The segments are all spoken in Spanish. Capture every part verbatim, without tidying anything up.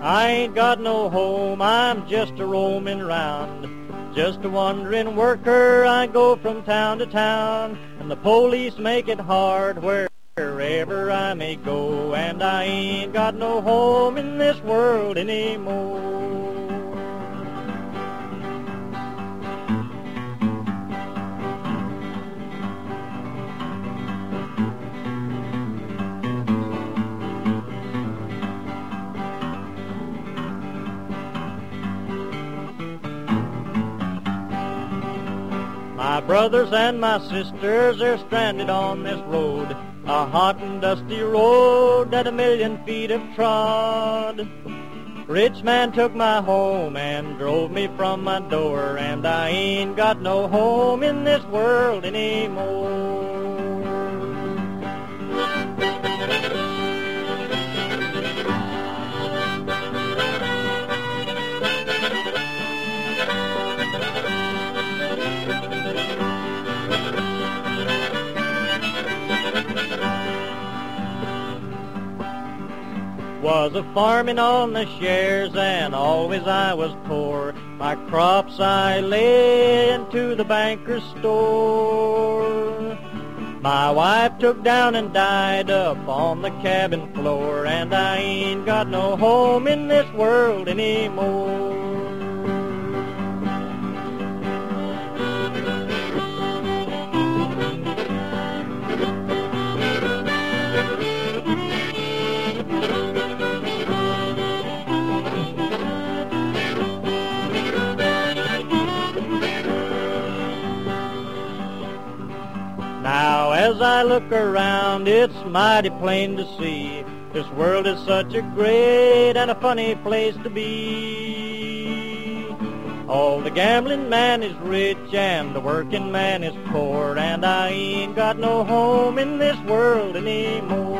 I ain't got no home, I'm just a roaming round. Just a wandering worker, I go from town to town. And the police make it hard wherever I may go. And I ain't got no home in this world anymore. My brothers and my sisters are stranded on this road, a hot and dusty road that a million feet have trod. Rich man took my home and drove me from my door, and I ain't got no home in this world anymore. Was a farming on the shares, and always I was poor. My crops I lay into the banker's store. My wife took down and died up on the cabin floor, and I ain't got no home in this world anymore. Now as I look around, it's mighty plain to see this world is such a great and a funny place to be. Oh, the gambling man is rich and the working man is poor, and I ain't got no home in this world anymore.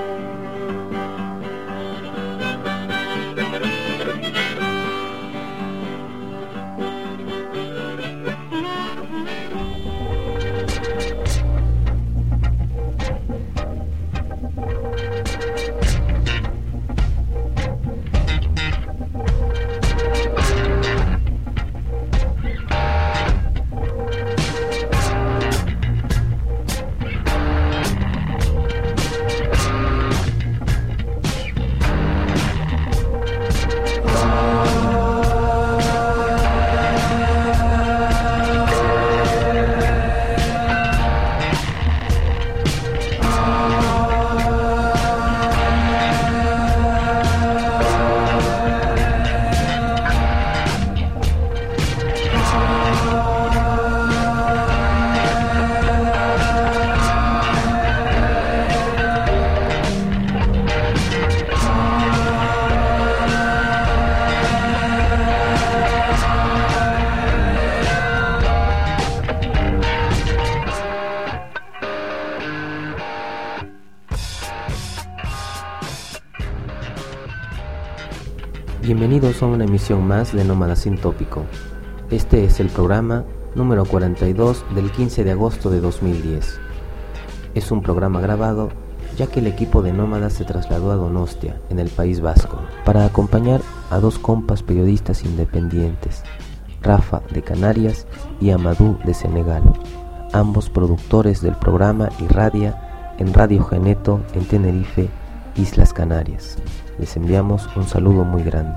Bienvenidos a una emisión más de Nómada Sin Tópico. Este es el programa número cuarenta y dos del quince de agosto de dos mil diez. Es un programa grabado ya que el equipo de Nómadas se trasladó a Donostia, en el País Vasco, para acompañar a dos compas periodistas independientes, Rafa de Canarias y Amadou de Senegal, ambos productores del programa Irradia en Radio Geneto en Tenerife, Islas Canarias. Les enviamos un saludo muy grande.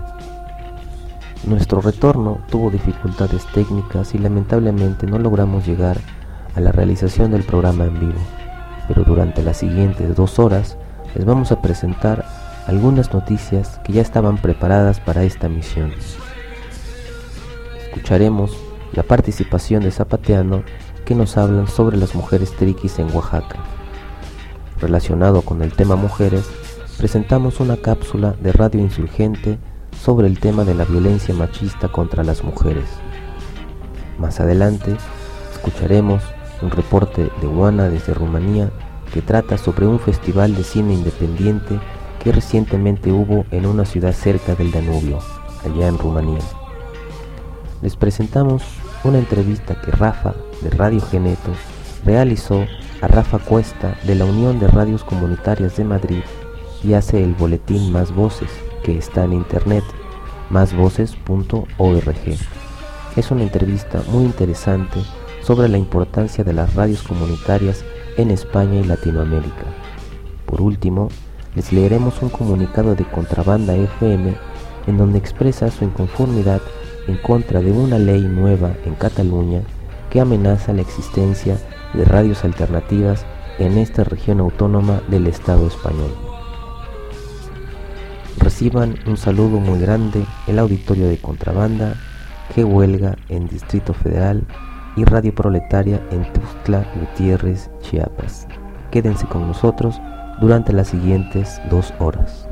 Nuestro retorno tuvo dificultades técnicas y lamentablemente no logramos llegar a la realización del programa en vivo, pero durante las siguientes dos horas les vamos a presentar algunas noticias que ya estaban preparadas para esta misión. Escucharemos la participación de Zapateando, que nos hablan sobre las mujeres triquis en Oaxaca. Relacionado con el tema mujeres, presentamos una cápsula de Radio Insurgente sobre el tema de la violencia machista contra las mujeres. Más adelante, escucharemos un reporte de Oana desde Rumanía que trata sobre un festival de cine independiente que recientemente hubo en una ciudad cerca del Danubio, allá en Rumanía. Les presentamos una entrevista que Rafa, de Radio Geneto, realizó a Rafa Cuesta, de la Unión de Radios Comunitarias de Madrid, y hace el boletín Más Voces, que está en internet más voces punto org. Es una entrevista muy interesante sobre la importancia de las radios comunitarias en España y Latinoamérica. Por último, les leeremos un comunicado de Contrabanda F M en donde expresa su inconformidad en contra de una ley nueva en Cataluña que amenaza la existencia de radios alternativas en esta región autónoma del Estado español. Reciban un saludo muy grande el auditorio de Contrabanda, que huelga en Distrito Federal, y Radio Proletaria en Tuxtla Gutiérrez, Chiapas. Quédense con nosotros durante las siguientes dos horas.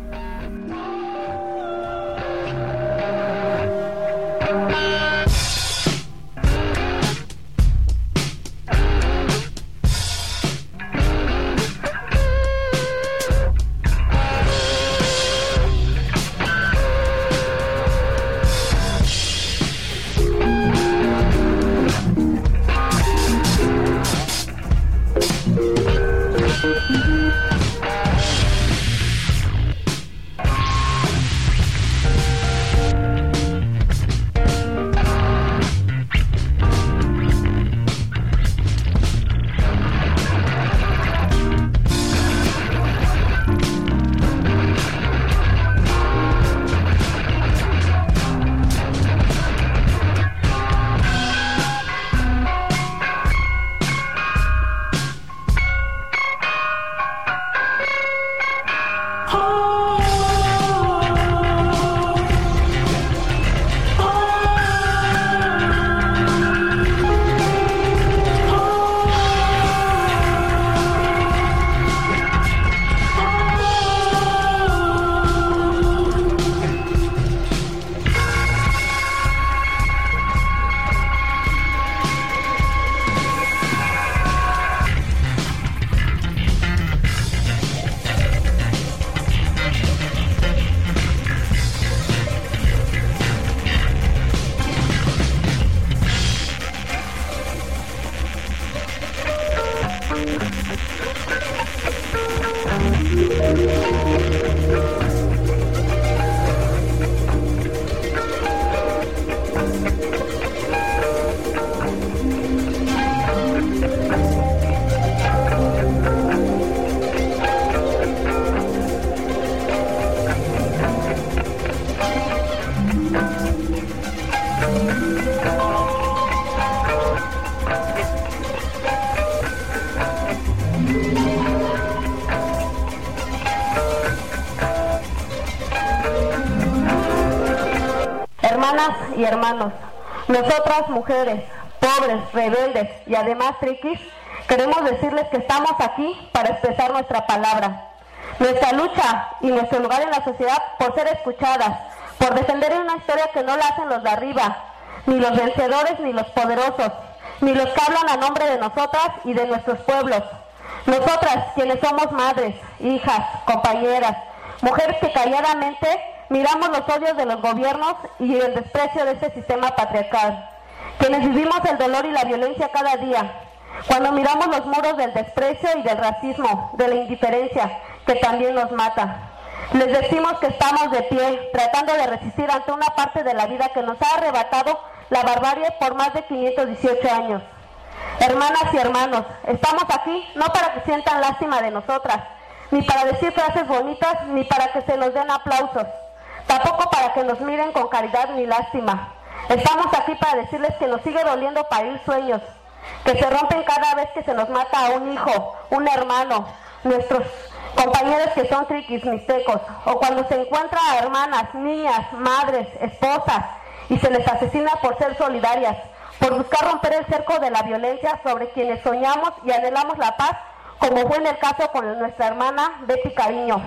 Y hermanos, nosotras mujeres, pobres, rebeldes y además triquis, queremos decirles que estamos aquí para expresar nuestra palabra, nuestra lucha y nuestro lugar en la sociedad por ser escuchadas, por defender una historia que no la hacen los de arriba, ni los vencedores ni los poderosos, ni los que hablan a nombre de nosotras y de nuestros pueblos. Nosotras, quienes somos madres, hijas, compañeras, mujeres que calladamente miramos los odios de los gobiernos y el desprecio de este sistema patriarcal, quienes vivimos el dolor y la violencia cada día, cuando miramos los muros del desprecio y del racismo, de la indiferencia, que también nos mata. Les decimos que estamos de pie, tratando de resistir ante una parte de la vida que nos ha arrebatado la barbarie por más de quinientos dieciocho años. Hermanas y hermanos, estamos aquí no para que sientan lástima de nosotras, ni para decir frases bonitas, ni para que se nos den aplausos. Tampoco para que nos miren con caridad ni lástima. Estamos aquí para decirles que nos sigue doliendo parir sueños, que se rompen cada vez que se nos mata a un hijo, un hermano, nuestros compañeros que son triquis, mixtecos, o cuando se encuentra a hermanas, niñas, madres, esposas, y se les asesina por ser solidarias, por buscar romper el cerco de la violencia sobre quienes soñamos y anhelamos la paz, como fue en el caso con nuestra hermana Betty Cariño.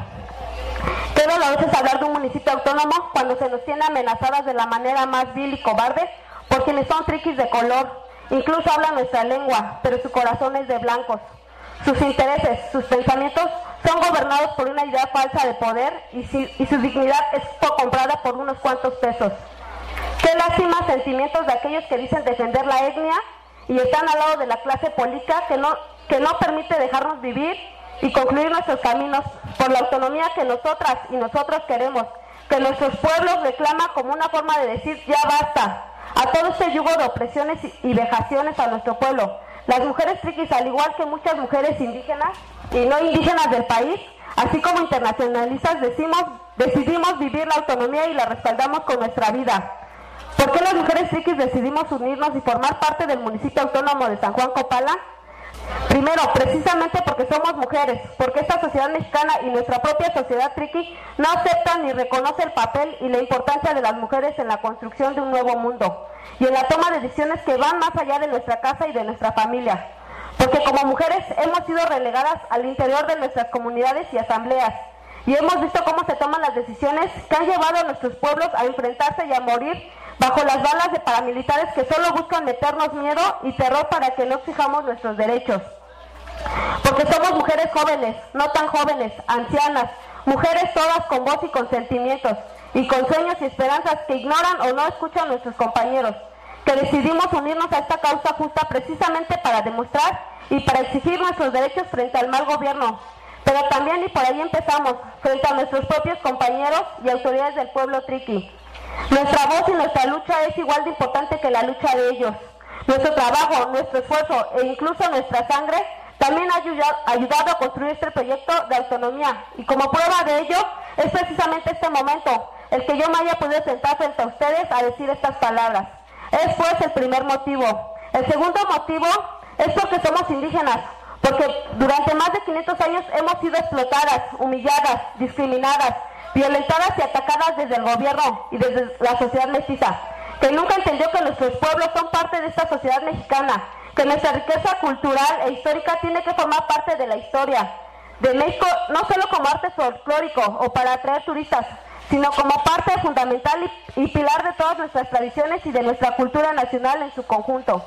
Qué doloroso es hablar de un municipio autónomo cuando se nos tiene amenazadas de la manera más vil y cobarde por quienes son triquis de color. Incluso hablan nuestra lengua, pero su corazón es de blancos. Sus intereses, sus pensamientos son gobernados por una idea falsa de poder y, si, y su dignidad es comprada por unos cuantos pesos. Qué lástima sentimientos de aquellos que dicen defender la etnia y están al lado de la clase política que no, que no permite dejarnos vivir y concluir nuestros caminos por la autonomía que nosotras y nosotros queremos, que nuestros pueblos reclaman como una forma de decir ya basta a todo este yugo de opresiones y vejaciones a nuestro pueblo. Las mujeres triquis, al igual que muchas mujeres indígenas y no indígenas del país, así como internacionalistas, decimos, decidimos vivir la autonomía y la respaldamos con nuestra vida. ¿Por qué las mujeres triquis decidimos unirnos y formar parte del municipio autónomo de San Juan Copala? Primero, precisamente porque somos mujeres, porque esta sociedad mexicana y nuestra propia sociedad triqui no aceptan ni reconoce el papel y la importancia de las mujeres en la construcción de un nuevo mundo y en la toma de decisiones que van más allá de nuestra casa y de nuestra familia. Porque como mujeres hemos sido relegadas al interior de nuestras comunidades y asambleas y hemos visto cómo se toman las decisiones que han llevado a nuestros pueblos a enfrentarse y a morir bajo las balas de paramilitares que solo buscan meternos miedo y terror para que no exijamos nuestros derechos. Porque somos mujeres jóvenes, no tan jóvenes, ancianas, mujeres todas con voz y con sentimientos, y con sueños y esperanzas que ignoran o no escuchan nuestros compañeros, que decidimos unirnos a esta causa justa precisamente para demostrar y para exigir nuestros derechos frente al mal gobierno. Pero también, y por ahí empezamos, frente a nuestros propios compañeros y autoridades del pueblo triqui. Nuestra voz y nuestra lucha es igual de importante que la lucha de ellos. Nuestro trabajo, nuestro esfuerzo e incluso nuestra sangre también ha ayudado a construir este proyecto de autonomía. Y como prueba de ello, es precisamente este momento el que yo me haya podido sentar frente a ustedes a decir estas palabras. Es pues el primer motivo. El segundo motivo es porque somos indígenas, porque durante más de quinientos años hemos sido explotadas, humilladas, discriminadas, violentadas y atacadas desde el gobierno y desde la sociedad mestiza, que nunca entendió que nuestros pueblos son parte de esta sociedad mexicana, que nuestra riqueza cultural e histórica tiene que formar parte de la historia de México, no solo como arte folclórico o para atraer turistas, sino como parte fundamental y, y pilar de todas nuestras tradiciones y de nuestra cultura nacional en su conjunto.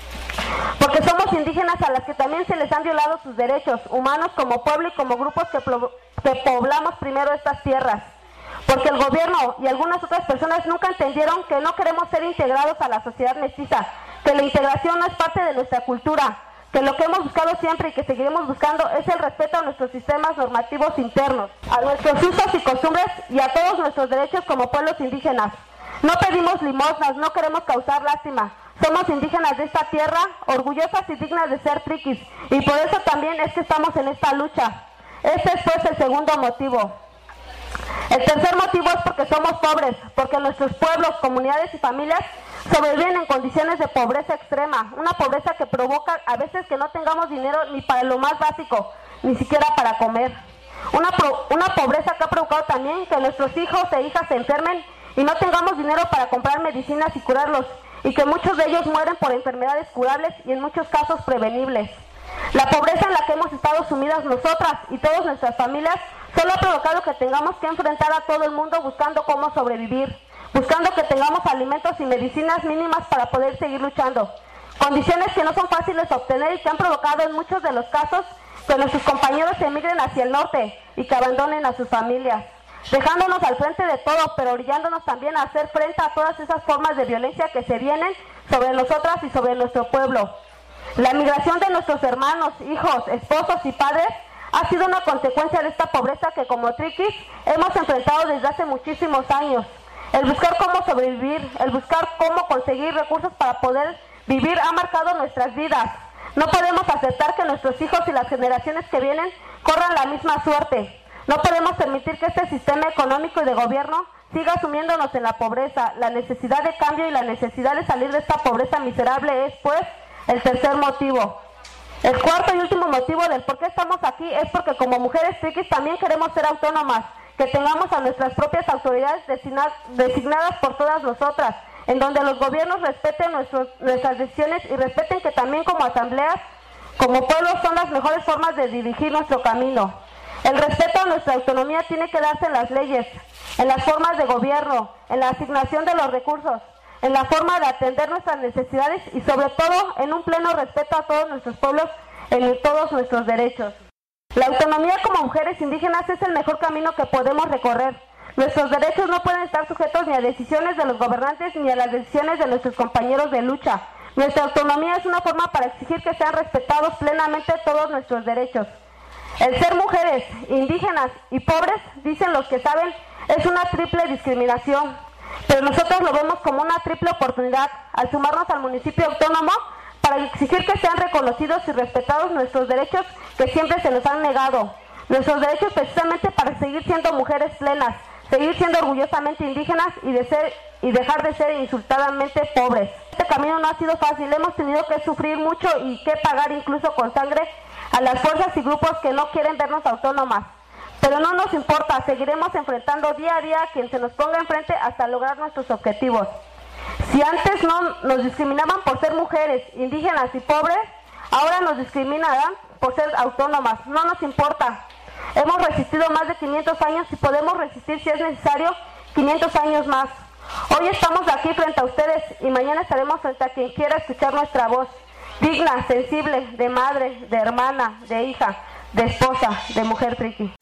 Porque somos indígenas a las que también se les han violado sus derechos humanos como pueblo y como grupos que, que poblamos primero estas tierras. Porque el gobierno y algunas otras personas nunca entendieron que no queremos ser integrados a la sociedad mestiza, que la integración no es parte de nuestra cultura, que lo que hemos buscado siempre y que seguiremos buscando es el respeto a nuestros sistemas normativos internos, a nuestros usos y costumbres y a todos nuestros derechos como pueblos indígenas. No pedimos limosnas, no queremos causar lástima. Somos indígenas de esta tierra, orgullosas y dignas de ser triquis, y por eso también es que estamos en esta lucha. Este es pues el segundo motivo. El tercer motivo es porque somos pobres, porque nuestros pueblos, comunidades y familias sobreviven en condiciones de pobreza extrema, una pobreza que provoca a veces que no tengamos dinero ni para lo más básico, ni siquiera para comer. Una, pro, una pobreza que ha provocado también que nuestros hijos e hijas se enfermen y no tengamos dinero para comprar medicinas y curarlos, y que muchos de ellos mueren por enfermedades curables y en muchos casos prevenibles. La pobreza en la que hemos estado sumidas nosotras y todas nuestras familias solo ha provocado que tengamos que enfrentar a todo el mundo buscando cómo sobrevivir, buscando que tengamos alimentos y medicinas mínimas para poder seguir luchando. Condiciones que no son fáciles de obtener y que han provocado en muchos de los casos que nuestros compañeros emigren hacia el norte y que abandonen a sus familias, dejándonos al frente de todo, pero orillándonos también a hacer frente a todas esas formas de violencia que se vienen sobre nosotras y sobre nuestro pueblo. La migración de nuestros hermanos, hijos, esposos y padres ha sido una consecuencia de esta pobreza que como triquis hemos enfrentado desde hace muchísimos años. El buscar cómo sobrevivir, el buscar cómo conseguir recursos para poder vivir ha marcado nuestras vidas. No podemos aceptar que nuestros hijos y las generaciones que vienen corran la misma suerte. No podemos permitir que este sistema económico y de gobierno siga sumiéndonos en la pobreza. La necesidad de cambio y la necesidad de salir de esta pobreza miserable es, pues, el tercer motivo. El cuarto y último motivo del por qué estamos aquí es porque como mujeres triquis también queremos ser autónomas, que tengamos a nuestras propias autoridades designadas por todas nosotras, en donde los gobiernos respeten nuestros, nuestras decisiones y respeten que también como asambleas, como pueblos, son las mejores formas de dirigir nuestro camino. El respeto a nuestra autonomía tiene que darse en las leyes, en las formas de gobierno, en la asignación de los recursos, en la forma de atender nuestras necesidades y sobre todo en un pleno respeto a todos nuestros pueblos, en todos nuestros derechos. La autonomía como mujeres indígenas es el mejor camino que podemos recorrer. Nuestros derechos no pueden estar sujetos ni a decisiones de los gobernantes ni a las decisiones de nuestros compañeros de lucha. Nuestra autonomía es una forma para exigir que sean respetados plenamente todos nuestros derechos. El ser mujeres, indígenas y pobres, dicen los que saben, Es una triple discriminación, pero nosotros lo vemos como una triple oportunidad al sumarnos al municipio autónomo para exigir que sean reconocidos y respetados nuestros derechos que siempre se nos han negado. Nuestros derechos precisamente para seguir siendo mujeres plenas, seguir siendo orgullosamente indígenas y, de ser, y dejar de ser insultadamente pobres. Este camino no ha sido fácil, hemos tenido que sufrir mucho y que pagar incluso con sangre a las fuerzas y grupos que no quieren vernos autónomas. Pero no nos importa, seguiremos enfrentando día a día a quien se nos ponga enfrente hasta lograr nuestros objetivos. Si antes no nos discriminaban por ser mujeres, indígenas y pobres, ahora nos discriminarán por ser autónomas. No nos importa. Hemos resistido más de quinientos años y podemos resistir, si es necesario, quinientos años más. Hoy estamos aquí frente a ustedes y mañana estaremos frente a quien quiera escuchar nuestra voz. Digna, sensible, de madre, de hermana, de hija, de esposa, de mujer triqui.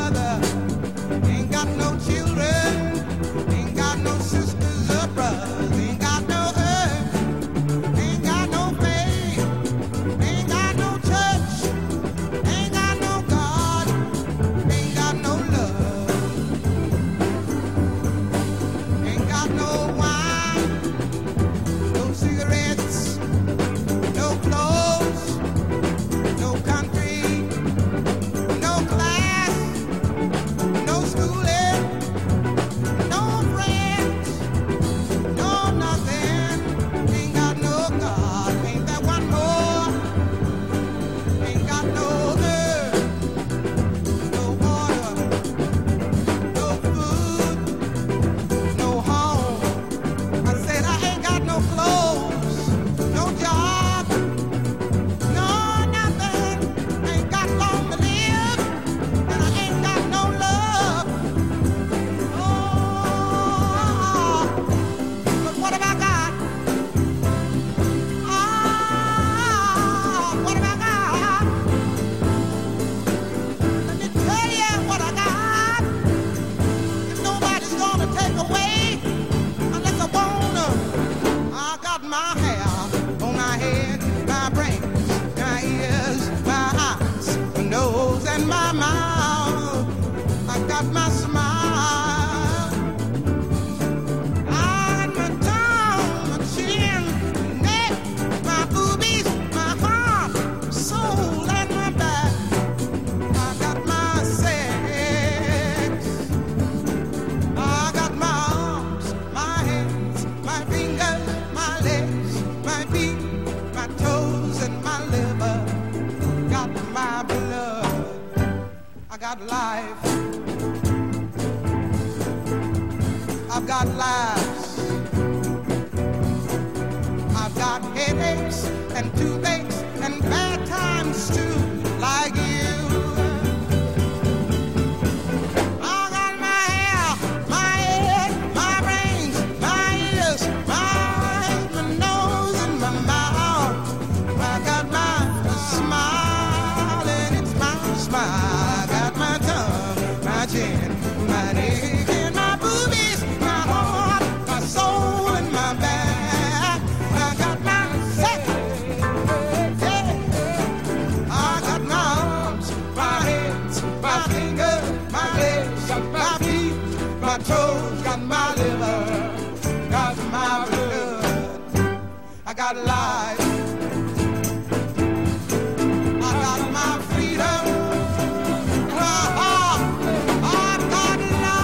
Sisters or brothers. my hair on my head, my brain, my ears, my eyes, my nose and my mouth. I got my smile. I got my tongue, my chin, neck, my boobies, my heart, soul and my back. I got my sex. I got my arms, my hands, my fingers, my legs, my feet, my toes and my liver. Got my blood. I got life. I've got laughs. I've got headaches and toothaches and bad times too, like you. I got my hair, my head, my brains, my ears, my eyes, my nose and my mouth. I got my smile and it's my smile. I got my tongue, my chin, my neck and my boobies, my heart, my soul and my back. I got my sex, yeah. I got my arms, my hands, my fingers, my legs, my feet, my toes, got my liver, got my blood. I got life. I got my freedom. Ah, ah, I got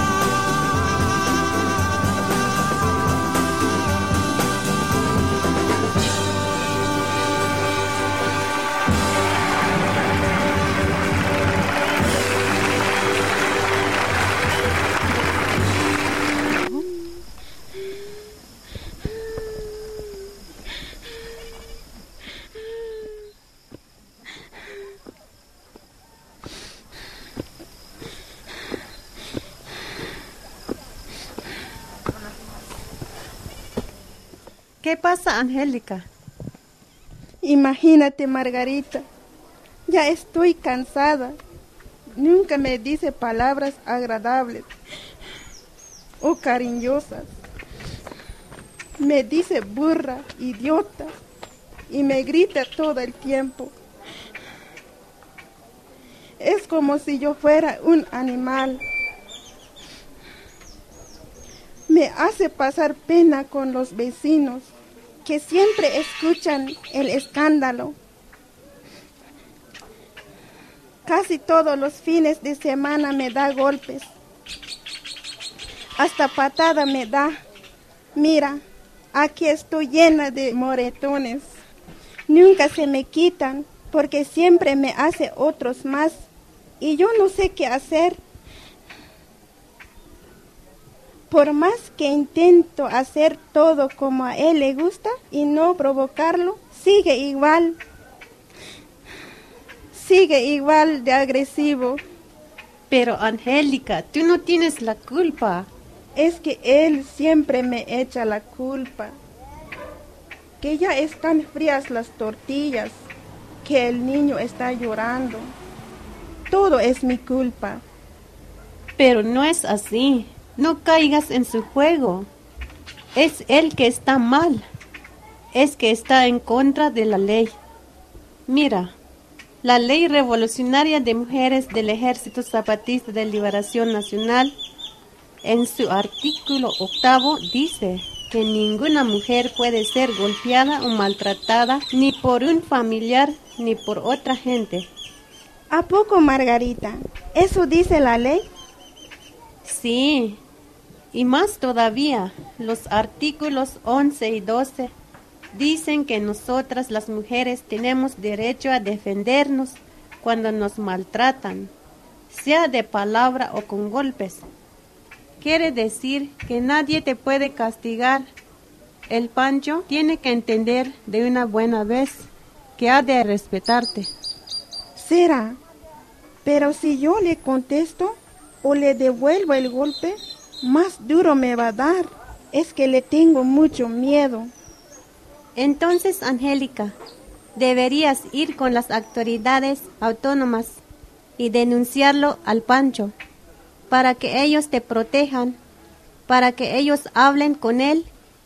¿Qué pasa, Angélica? Imagínate, Margarita, ya estoy cansada. Nunca me dice palabras agradables o cariñosas. Me dice burra, idiota, y me grita todo el tiempo. Es como si yo fuera un animal. Me hace pasar pena con los vecinos, que siempre escuchan el escándalo. Casi todos los fines de semana me da golpes. Hasta patada me da. Mira, aquí estoy llena de moretones. Nunca se me quitan porque siempre me hace otros más. Y yo no sé qué hacer. Por más que intento hacer todo como a él le gusta y no provocarlo, sigue igual. Sigue igual de agresivo. Pero, Angélica, tú no tienes la culpa. Es que él siempre me echa la culpa. Que ya están frías las tortillas, que el niño está llorando. Todo es mi culpa. Pero no es así. No caigas en su juego. Es él que está mal. Es que está en contra de la ley. Mira, la Ley Revolucionaria de Mujeres del Ejército Zapatista de Liberación Nacional, en su artículo octavo, dice que ninguna mujer puede ser golpeada o maltratada ni por un familiar ni por otra gente. ¿A poco, Margarita? ¿Eso dice la ley? Sí, y más todavía, los artículos once y doce dicen que nosotras las mujeres tenemos derecho a defendernos cuando nos maltratan, sea de palabra o con golpes. Quiere decir que nadie te puede castigar. El Pancho tiene que entender de una buena vez que ha de respetarte. ¿Será? Pero si yo le contesto o le devuelvo el golpe, más duro me va a dar. Es que le tengo mucho miedo. Entonces, Angélica, deberías ir con las autoridades autónomas y denunciarlo al Pancho, para que ellos te protejan, para que ellos hablen con él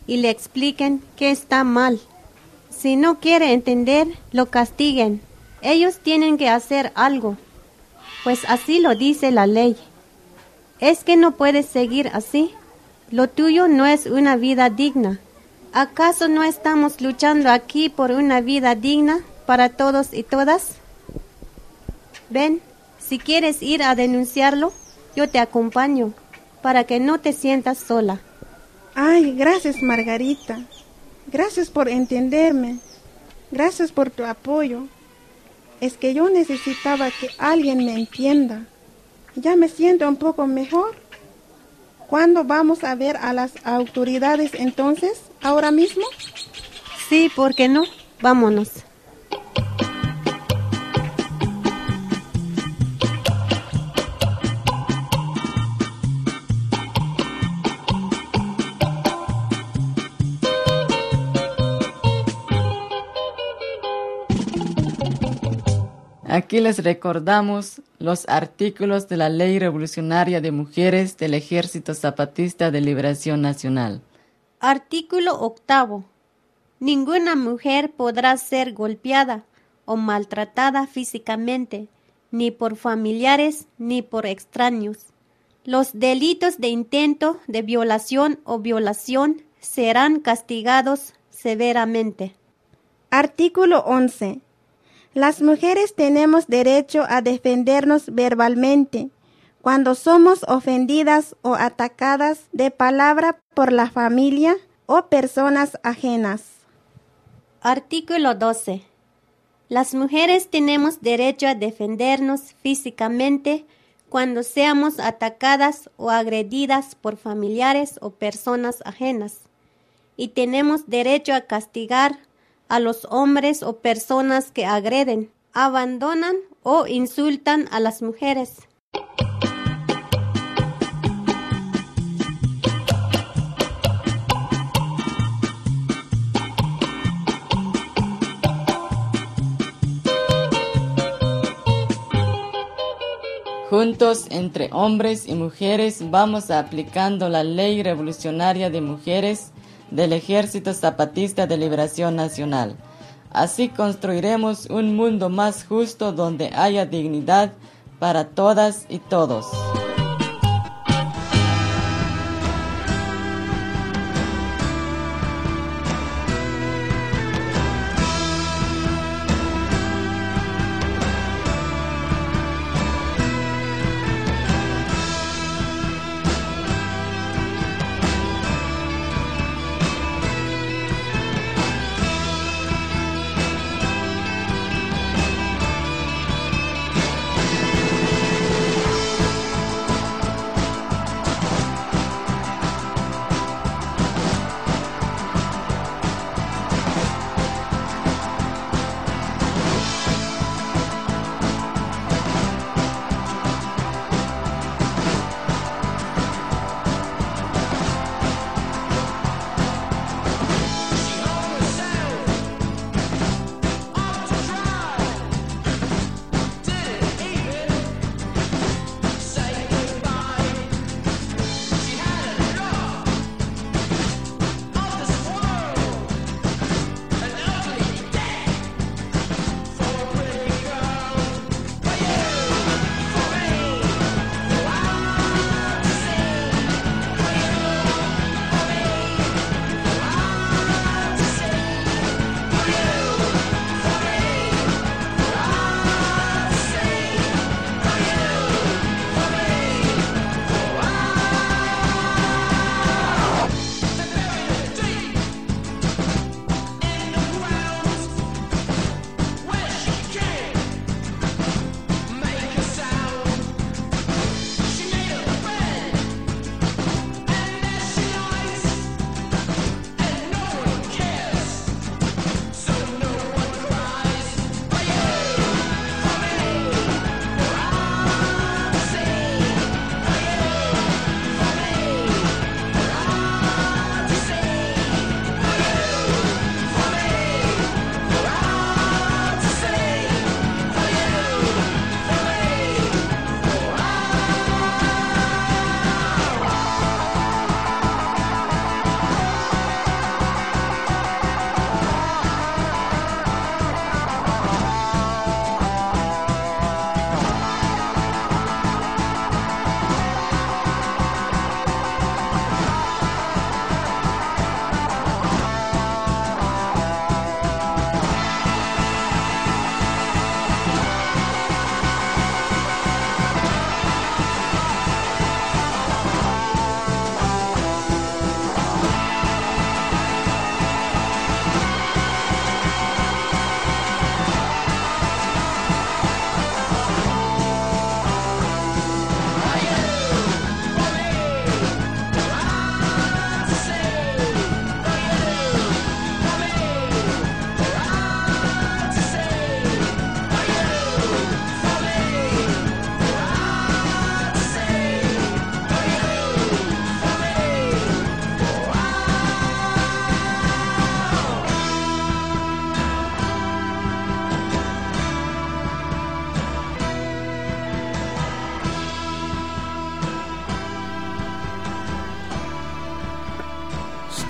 y le expliquen que está mal. Si no quiere entender, lo castiguen. Ellos tienen que hacer algo, pues así lo dice la ley. Es que no puedes seguir así. Lo tuyo no es una vida digna. ¿Acaso no estamos luchando aquí por una vida digna para todos y todas? Ven, si quieres ir a denunciarlo, yo te acompaño, para que no te sientas sola. Ay, gracias, Margarita. Gracias por entenderme. Gracias por tu apoyo. Es que yo necesitaba que alguien me entienda. Ya me siento un poco mejor. ¿Cuándo vamos a ver a las autoridades entonces? ¿Ahora mismo? Sí, ¿por qué no? Vámonos. Aquí les recordamos los artículos de la Ley Revolucionaria de Mujeres del Ejército Zapatista de Liberación Nacional. Artículo octavo. Ninguna mujer podrá ser golpeada o maltratada físicamente, ni por familiares ni por extraños. Los delitos de intento de violación o violación serán castigados severamente. Artículo once. Las mujeres tenemos derecho a defendernos verbalmente cuando somos ofendidas o atacadas de palabra por la familia o personas ajenas. Artículo doce. Las mujeres tenemos derecho a defendernos físicamente cuando seamos atacadas o agredidas por familiares o personas ajenas, y tenemos derecho a castigar a los hombres o personas que agreden, abandonan o insultan a las mujeres. Juntos, entre hombres y mujeres, vamos aplicando la Ley Revolucionaria de Mujeres del Ejército Zapatista de Liberación Nacional. Así construiremos un mundo más justo donde haya dignidad para todas y todos.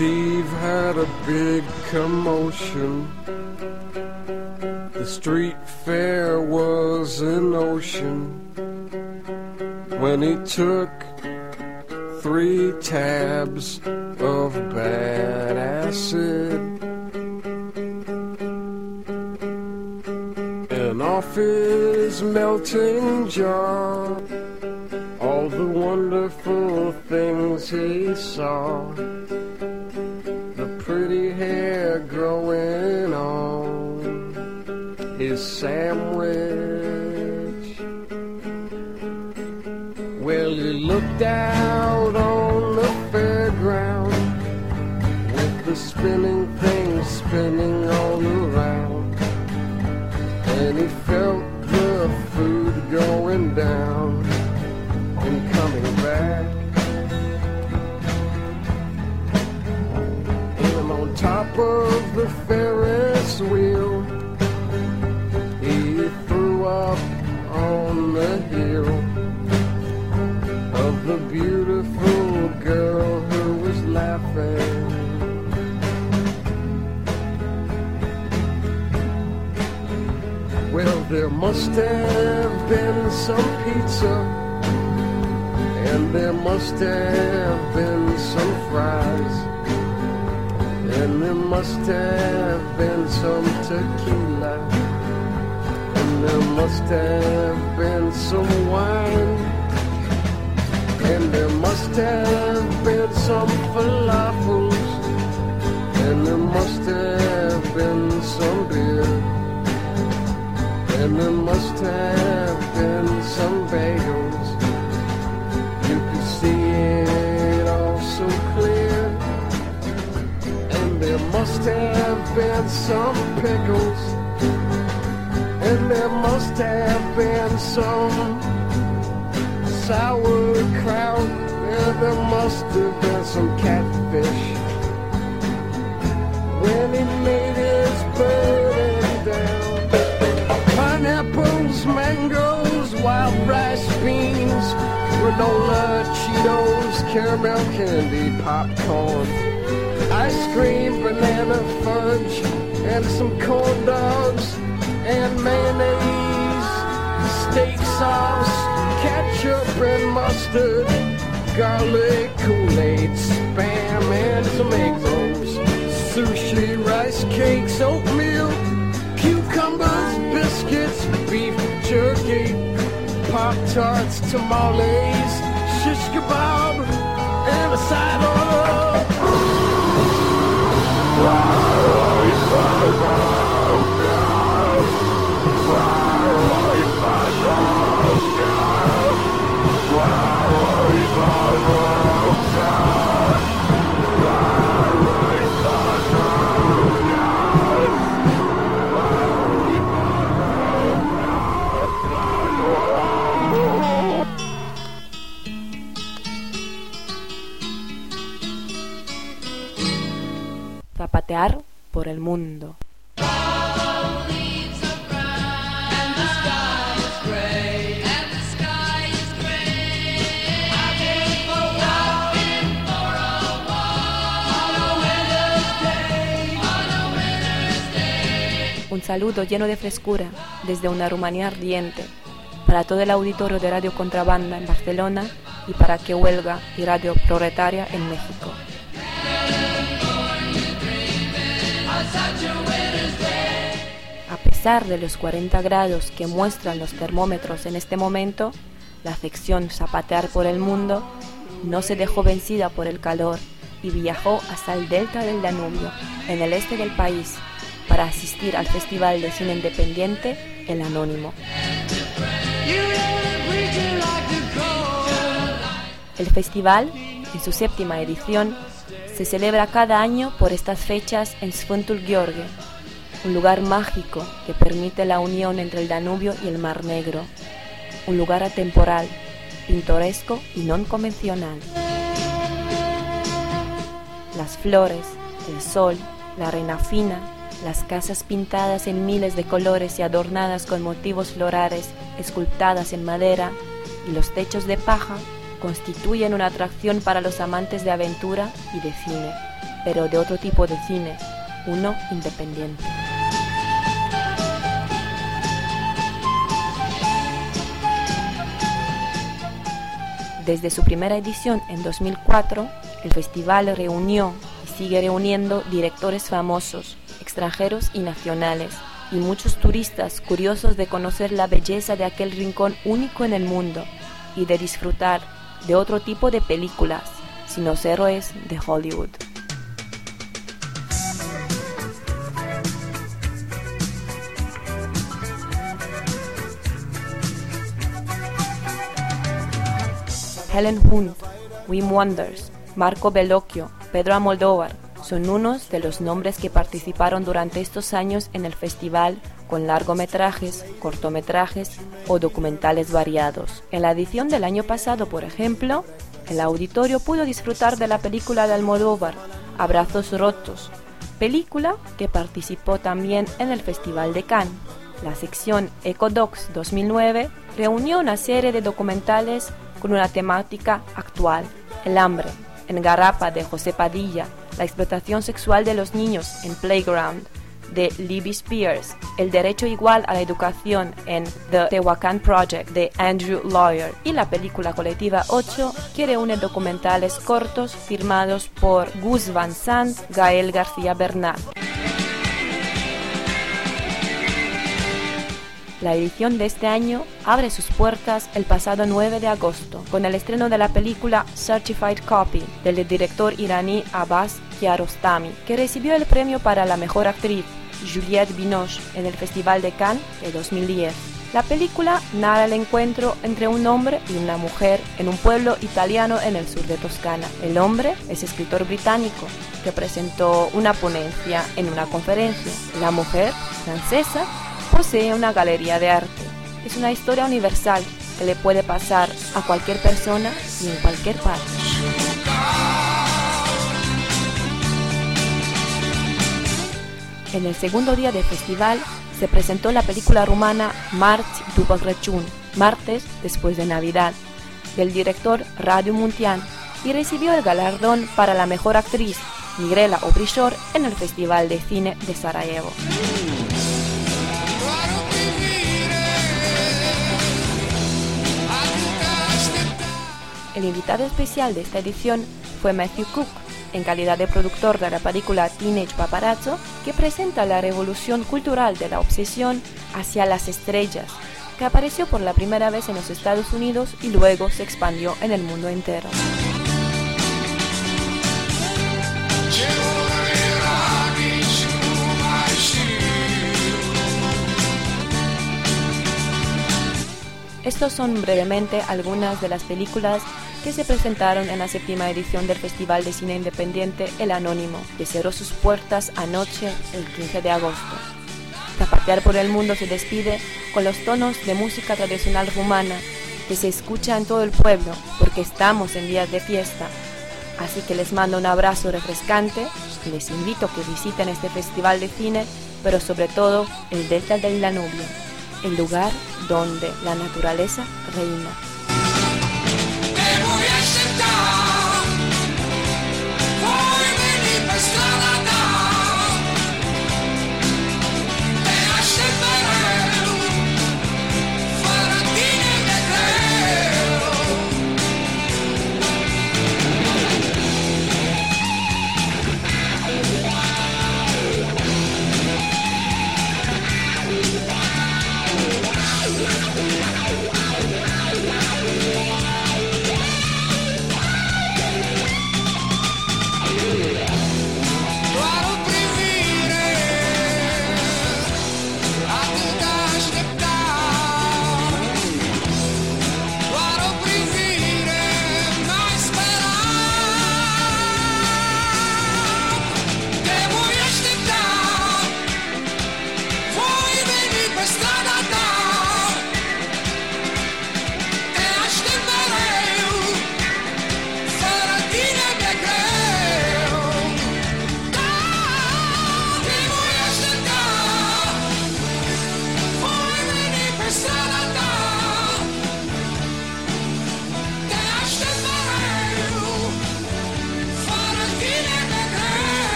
Steve had a big commotion. The street fair was an ocean when he took three tabs of bad acid. And off his melting jaw, all the wonderful things he saw, the pretty hair growing on his sandwich. Well, he looked out on the fairground with the spinning things spinning all around, and he felt the food going down and coming back. And on top of the Ferris wheel, he threw up on the hill of the beautiful girl who was laughing. Well, there must have been some pizza, and there must have been some fries, and there must have been some tequila, and there must have been some wine, and there must have been some falafels, and there must have been some beer, and there must have been some bagels. You could see it all so clear. And there must have been some pickles, and there must have been some sauerkraut, and there must have been some catfish when he made his burden down. Pineapples, mangoes, wild rice, beans, granola, Cheetos, caramel candy, popcorn, ice cream, banana fudge, and some corn dogs, and mayonnaise, steak sauce, ketchup and mustard, garlic, Kool-Aid, Spam, and some egg rolls, sushi, rice cakes, oatmeal, cucumbers, biscuits, beef jerky, Pop-Tarts, tamales, shish kebab, and a side order. Zapatear por el mundo. Un saludo lleno de frescura desde una Rumanía ardiente para todo el auditorio de Radio Contrabanda en Barcelona y para Que Huelga y Radio Proletaria en México. A pesar de los cuarenta grados que muestran los termómetros en este momento, la sección Zapatear por el Mundo no se dejó vencida por el calor y viajó hasta el delta del Danubio, en el este del país, para asistir al Festival de Cine Independiente El Anónimo. El festival, en su séptima edición, se celebra cada año por estas fechas en Sfântul Gheorghe, un lugar mágico que permite la unión entre el Danubio y el Mar Negro, un lugar atemporal, pintoresco y no convencional. Las flores, el sol, la arena fina, las casas pintadas en miles de colores y adornadas con motivos florales escultadas en madera y los techos de paja constituyen una atracción para los amantes de aventura y de cine. pero de otro tipo de cine, uno independiente. Desde su primera edición en dos mil cuatro, el festival reunió y sigue reuniendo directores famosos, extranjeros y nacionales, y muchos turistas curiosos de conocer la belleza de aquel rincón único en el mundo y de disfrutar de otro tipo de películas, sin los héroes de Hollywood. Helen Hunt, Wim Wenders, Marco Bellocchio, Pedro Almodóvar son unos de los nombres que participaron durante estos años en el festival con largometrajes, cortometrajes o documentales variados. En la edición del año pasado, por ejemplo, el auditorio pudo disfrutar de la película de Almodóvar, Abrazos rotos, película que participó también en el Festival de Cannes. La sección Ecodocs dos mil nueve reunió una serie de documentales con una temática actual: el hambre en Garapa de José Padilla, la explotación sexual de los niños en Playground de Libby Spears, el derecho igual a la educación en The Tehuacán Project de Andrew Lawyer y la película colectiva ocho, que reúne documentales cortos firmados por Gus Van Sant, Gael García Bernal. La edición de este año abre sus puertas el pasado nueve de agosto con el estreno de la película Certified Copy del director iraní Abbas Kiarostami, que recibió el premio para la mejor actriz Juliette Binoche en el Festival de Cannes de dos mil diez. La película narra el encuentro entre un hombre y una mujer en un pueblo italiano en el sur de Toscana. El hombre es escritor británico que presentó una ponencia en una conferencia. La mujer, francesa, posee una galería de arte. Es una historia universal que le puede pasar a cualquier persona y en cualquier parte. En el segundo día del festival se presentó la película rumana Marți după Crăciun, martes después de Navidad, del director Radu Muntean, y recibió el galardón para la mejor actriz, Mirela Obrișor, en el Festival de Cine de Sarajevo. El invitado especial de esta edición fue Matthew Cook, en calidad de productor de la película Teenage Paparazzo, que presenta la revolución cultural de la obsesión hacia las estrellas, que apareció por la primera vez en los Estados Unidos y luego se expandió en el mundo entero. Estos son brevemente algunas de las películas que se presentaron en la séptima edición del Festival de Cine Independiente El Anónimo, que cerró sus puertas anoche, el quince de agosto. Zapatear por el Mundo se despide con los tonos de música tradicional rumana que se escucha en todo el pueblo porque estamos en días de fiesta. Así que les mando un abrazo refrescante y les invito a que visiten este festival de cine, pero sobre todo el Delta del Danubio, el lugar donde la naturaleza reina. Yeah.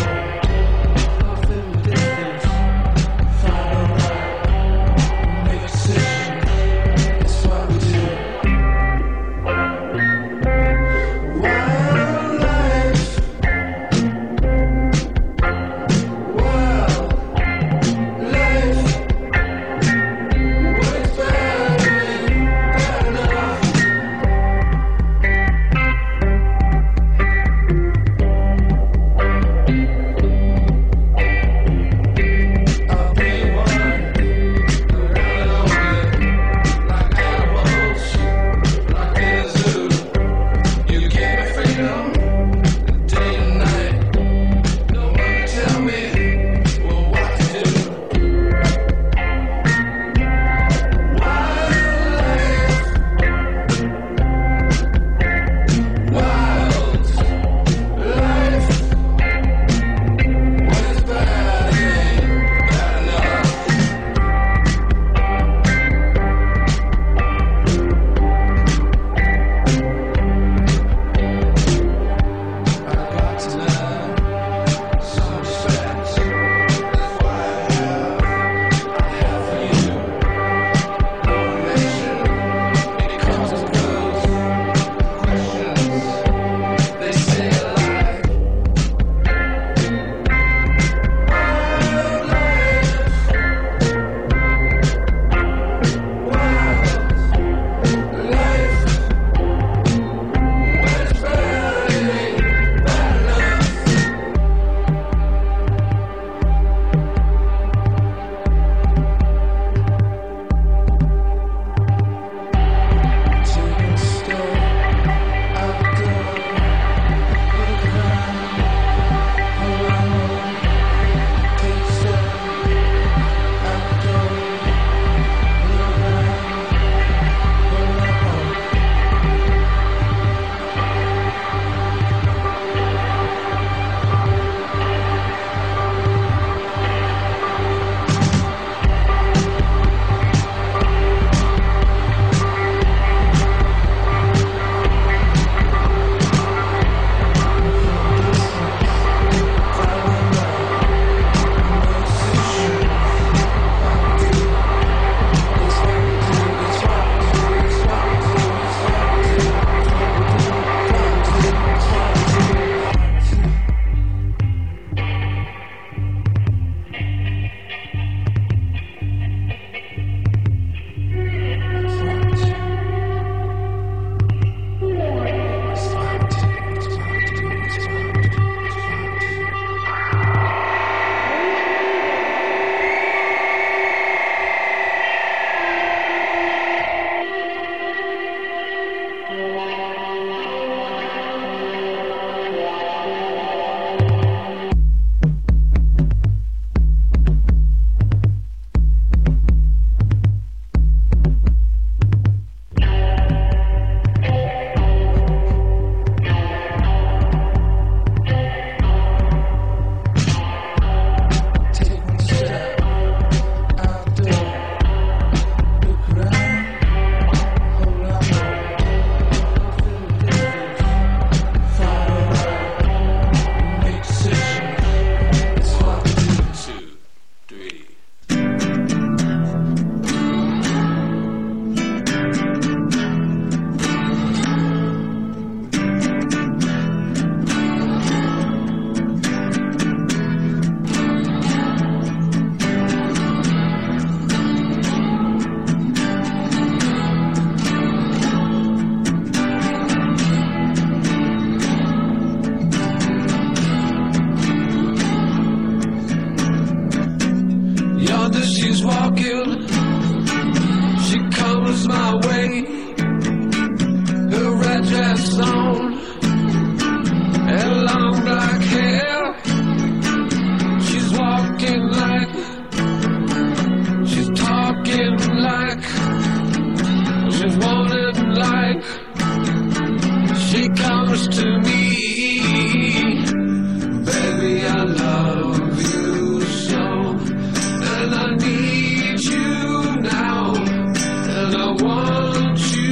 I want you.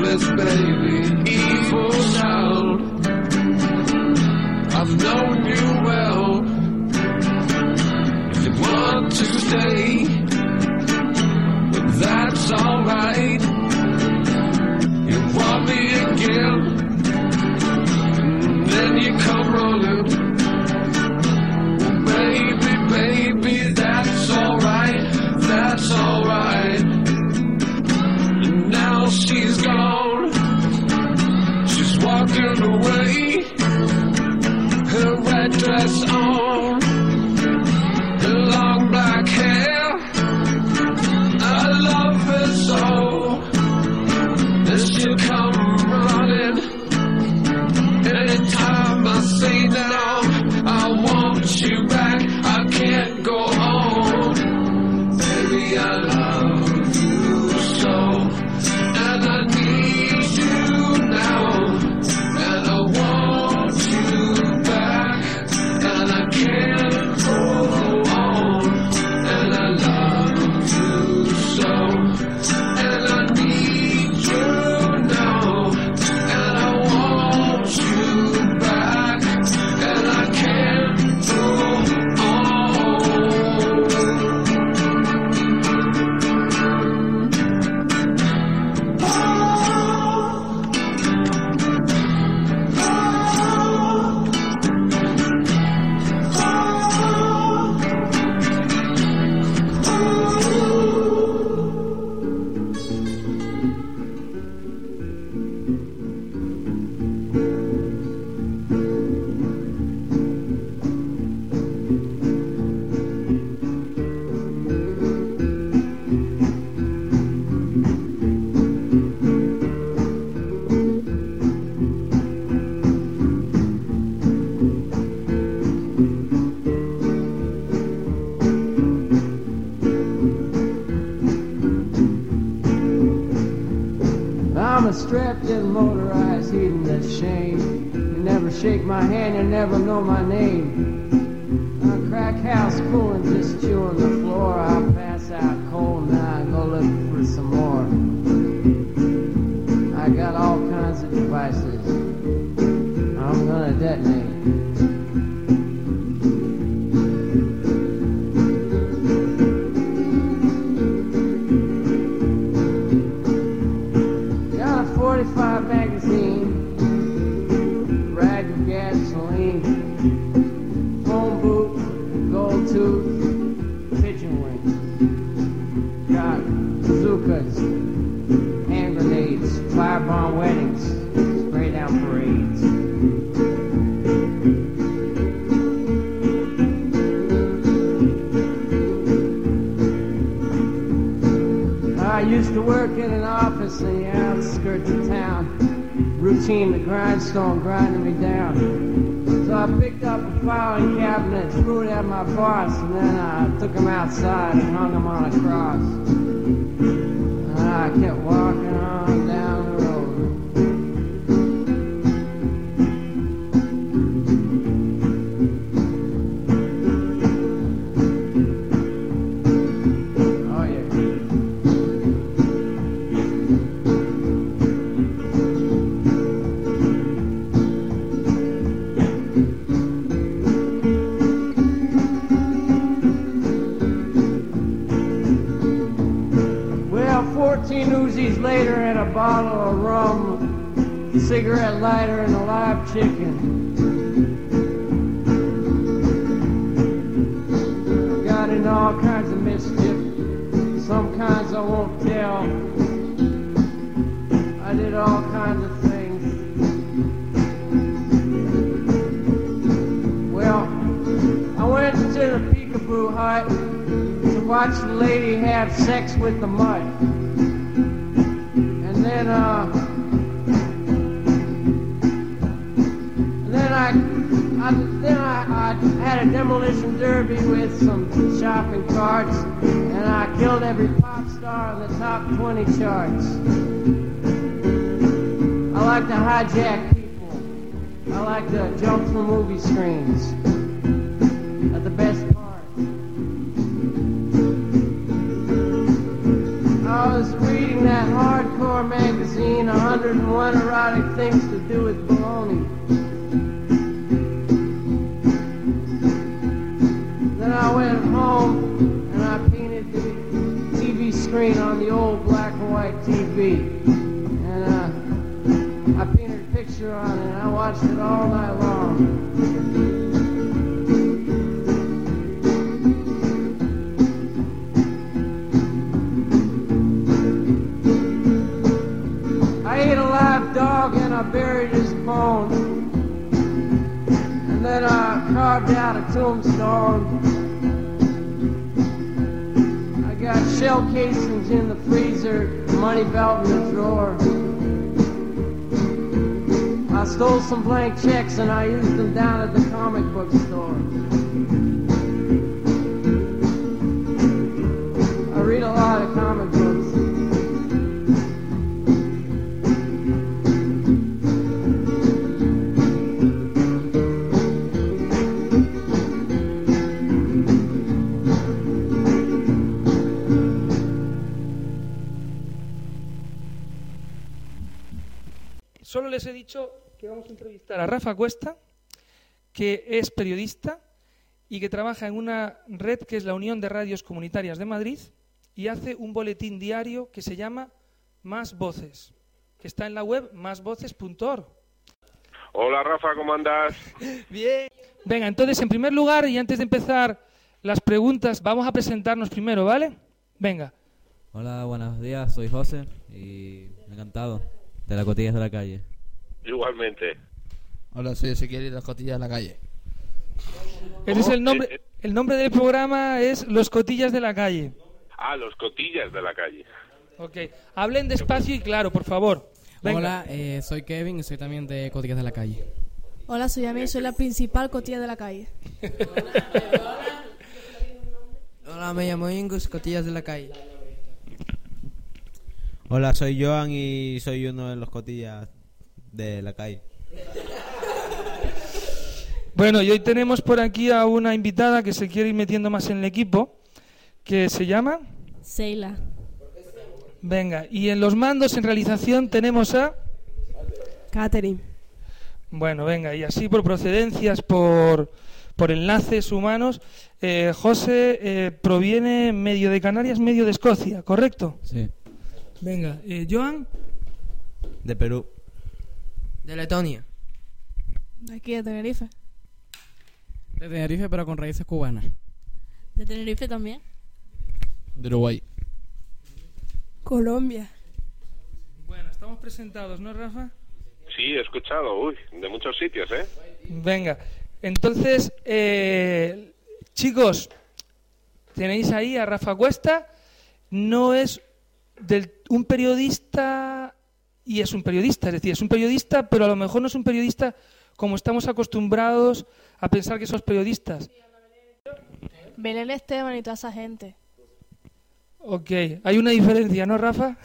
loveless baby, evil child. I've known you well. If you want to stay, but that's alright. You want me again, and then you come running. Baby, baby, that's alright, that's alright. And now she's gone, she's walking away, her red dress on, her long black hair. I love her so, that she'll come running. Anytime I say now, I want you back, I can't go on. Baby, I love you so, and I need you now, and I want you back, and I can't go on. And I love you so, and I need you now, and I want you back, and I can't go I'm a strapped-in motorized heathen that's shame. You never shake my hand, you never know my name. A crack house full and just chewing the floor. I pass out cold and I go looking for some more. I got all kinds of devices I'm gonna detonate. forty-five magazine, rag of gasoline, phone booth, gold tooth, pigeon wings. Got bazookas, hand grenades, firebomb weddings, spray down parades. I used to work in an office in the outskirts of town. Routine, the grindstone grinding me down. So I picked up a filing cabinet, threw it at my boss, and then I took him outside and hung him on a cross. And I kept walking on down the road. fourteen Uzis later and a bottle of rum, a cigarette lighter and a live chicken. I got in all kinds of mischief, some kinds I won't tell. I did all kinds of things. Well, I went to the Peekaboo Hut to watch the lady have sex with the mud. And then, uh, and then I, I then I, I had a demolition derby with some shopping carts, and I killed every pop star on the top twenty charts. I like to hijack people. I like to jump through movie screens. At the best part. I was reading that hardcore Outdoor magazine, one hundred and one erotic things to do with baloney. Then I went home and I painted the T V screen on the old black and white T V. And uh, I painted a picture on it and I watched it all night long. I ate a live dog and I buried his bones. And then I carved out a tombstone. I got shell casings in the freezer, money belt in the drawer. I stole some blank checks and I used them down at the comic book store. I read a lot of comic books. Solo les he dicho que vamos a entrevistar a Rafa Cuesta, que es periodista y que trabaja en una red que es la Unión de Radios Comunitarias de Madrid y hace un boletín diario que se llama Más Voces, que está en la web más voces punto org. Hola Rafa, ¿cómo andas? Bien. Venga, entonces en primer lugar y antes de empezar las preguntas, vamos a presentarnos primero, ¿vale? Venga. Hola, buenos días, soy José y encantado. De las cotillas de la calle. Igualmente. Hola, soy Ezequiel y las cotillas de la calle. Ese es el nombre, el nombre del programa es Los Cotillas de la Calle. Ah, Los Cotillas de la Calle. Ok, hablen despacio y claro, por favor. Venga. Hola, eh, soy Kevin y soy también de Cotillas de la Calle. Hola, soy Ami, soy la principal cotilla de la calle. Hola, me llamo Ingus, Cotillas de la Calle. Hola, soy Joan y soy uno de los cotillas de la calle. Bueno, y hoy tenemos por aquí a una invitada que se quiere ir metiendo más en el equipo, que se llama... Seila. Venga, y en los mandos, en realización, tenemos a... Catherine. Bueno, venga, y así por procedencias, por, por enlaces humanos, eh, José eh, proviene medio de Canarias, medio de Escocia, ¿correcto? Sí. Venga, eh, Joan. De Perú. De Letonia. De aquí, de Tenerife. De Tenerife, pero con raíces cubanas. De Tenerife también. De Uruguay. Colombia. Bueno, estamos presentados, ¿no, Rafa? Sí, he escuchado, uy, de muchos sitios, ¿eh? Venga, entonces, eh, chicos, tenéis ahí a Rafa Cuesta, no es del, un periodista, y es un periodista, es decir, es un periodista, pero a lo mejor no es un periodista como estamos acostumbrados a pensar que sos periodistas. Belén Esteban y toda esa gente. Ok, hay una diferencia, ¿no, Rafa?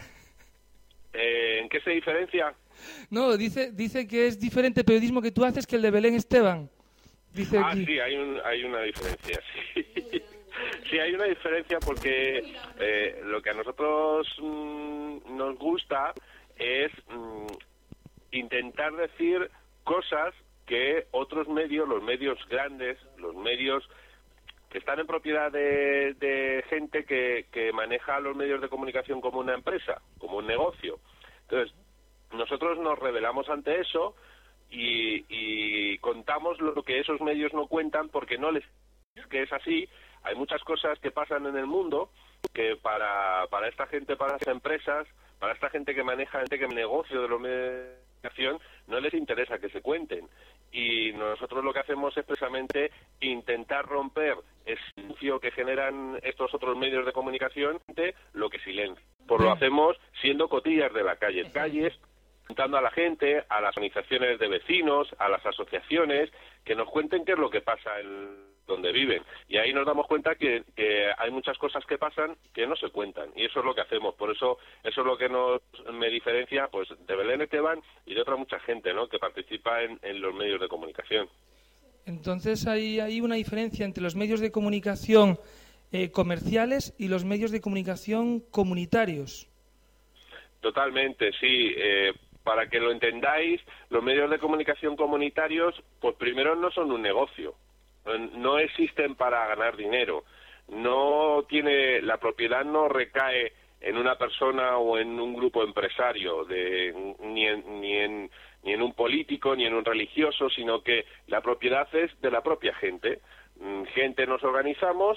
Eh, ¿En qué se diferencia? No, dice dice que es diferente el periodismo que tú haces que el de Belén Esteban. Dice ah, aquí. sí, hay, un, hay una diferencia, sí. Sí, hay una diferencia porque eh, lo que a nosotros mmm, nos gusta es mmm, intentar decir cosas que otros medios, los medios grandes, los medios que están en propiedad de, de gente que, que maneja los medios de comunicación como una empresa, como un negocio. Entonces, nosotros nos rebelamos ante eso y, y contamos lo que esos medios no cuentan porque no les que es así. Hay muchas cosas que pasan en el mundo que para, para esta gente, para las empresas, para esta gente que maneja gente que negocio de los medios de comunicación, no les interesa que se cuenten. Y nosotros lo que hacemos es precisamente intentar romper ese silencio que generan estos otros medios de comunicación, lo que silencia. Pues lo hacemos siendo cotillas de la calle, calles, preguntando a la gente, a las organizaciones de vecinos, a las asociaciones, que nos cuenten qué es lo que pasa en donde viven. Y ahí nos damos cuenta que, que hay muchas cosas que pasan que no se cuentan. Y eso es lo que hacemos. Por eso eso es lo que nos me diferencia pues de Belén Esteban y de otra mucha gente, ¿no?, que participa en, en los medios de comunicación. Entonces hay, hay una diferencia entre los medios de comunicación eh, comerciales y los medios de comunicación comunitarios. Totalmente, sí. Eh, para que lo entendáis, los medios de comunicación comunitarios, pues primero no son un negocio, no existen para ganar dinero, no tiene, la propiedad no recae en una persona o en un grupo empresario, de, ni, en, ni, en, ni en un político, ni en un religioso, sino que la propiedad es de la propia gente. Gente nos organizamos,